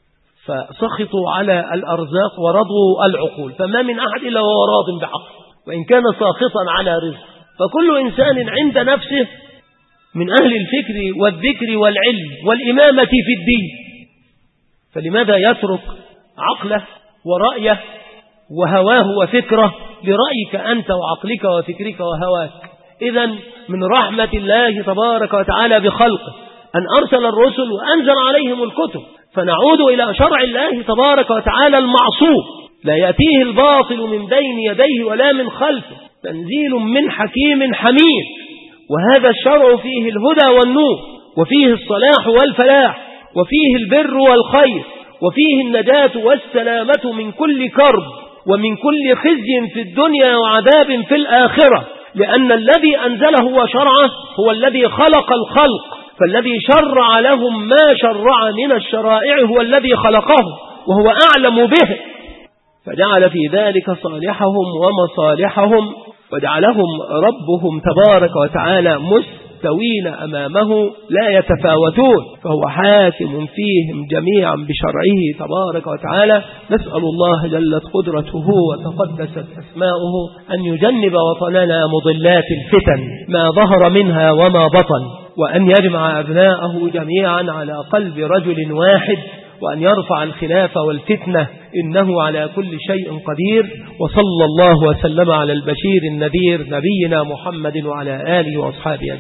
فسخطوا على الأرزاق ورضوا العقول، فما من أحد إلا وهو راض بعقله وإن كان ساخطا على رزق. فكل إنسان عند نفسه من أهل الفكر والذكر والعلم والإمامة في الدين، فلماذا يترك عقله ورأيه وهواه وفكره لرأيك أنت وعقلك وفكرك وهواك؟ إذن من رحمة الله تبارك وتعالى بخلقه أن أرسل الرسل وأنزل عليهم الكتب، فنعود إلى شرع الله تبارك وتعالى المعصوم، لا يأتيه الباطل من بين يديه ولا من خلفه، تنزيل من حكيم حميد. وهذا الشرع فيه الهدى والنور، وفيه الصلاح والفلاح، وفيه البر والخير، وفيه النجاة والسلامة من كل كرب ومن كل خزي في الدنيا وعذاب في الآخرة، لأن الذي أنزله وشرعه هو الذي خلق الخلق، فالذي شرع لهم ما شرع من الشرائع هو الذي خلقه وهو أعلم به، فجعل في ذلك صالحهم ومصالحهم، وجعلهم ربهم تبارك وتعالى مستوين أمامه لا يتفاوتون، فهو حاكم فيهم جميعا بشرعه تبارك وتعالى. نسأل الله جلت قدرته وتقدست أسماؤه أن يجنب وطننا مضلات الفتن ما ظهر منها وما بطن، وأن يجمع أبناءه جميعا على قلب رجل واحد، وأن يرفع الخلاف والفتنة، إنه على كل شيء قدير. وصلى الله وسلم على البشير النذير نبينا محمد وعلى آله وأصحابه.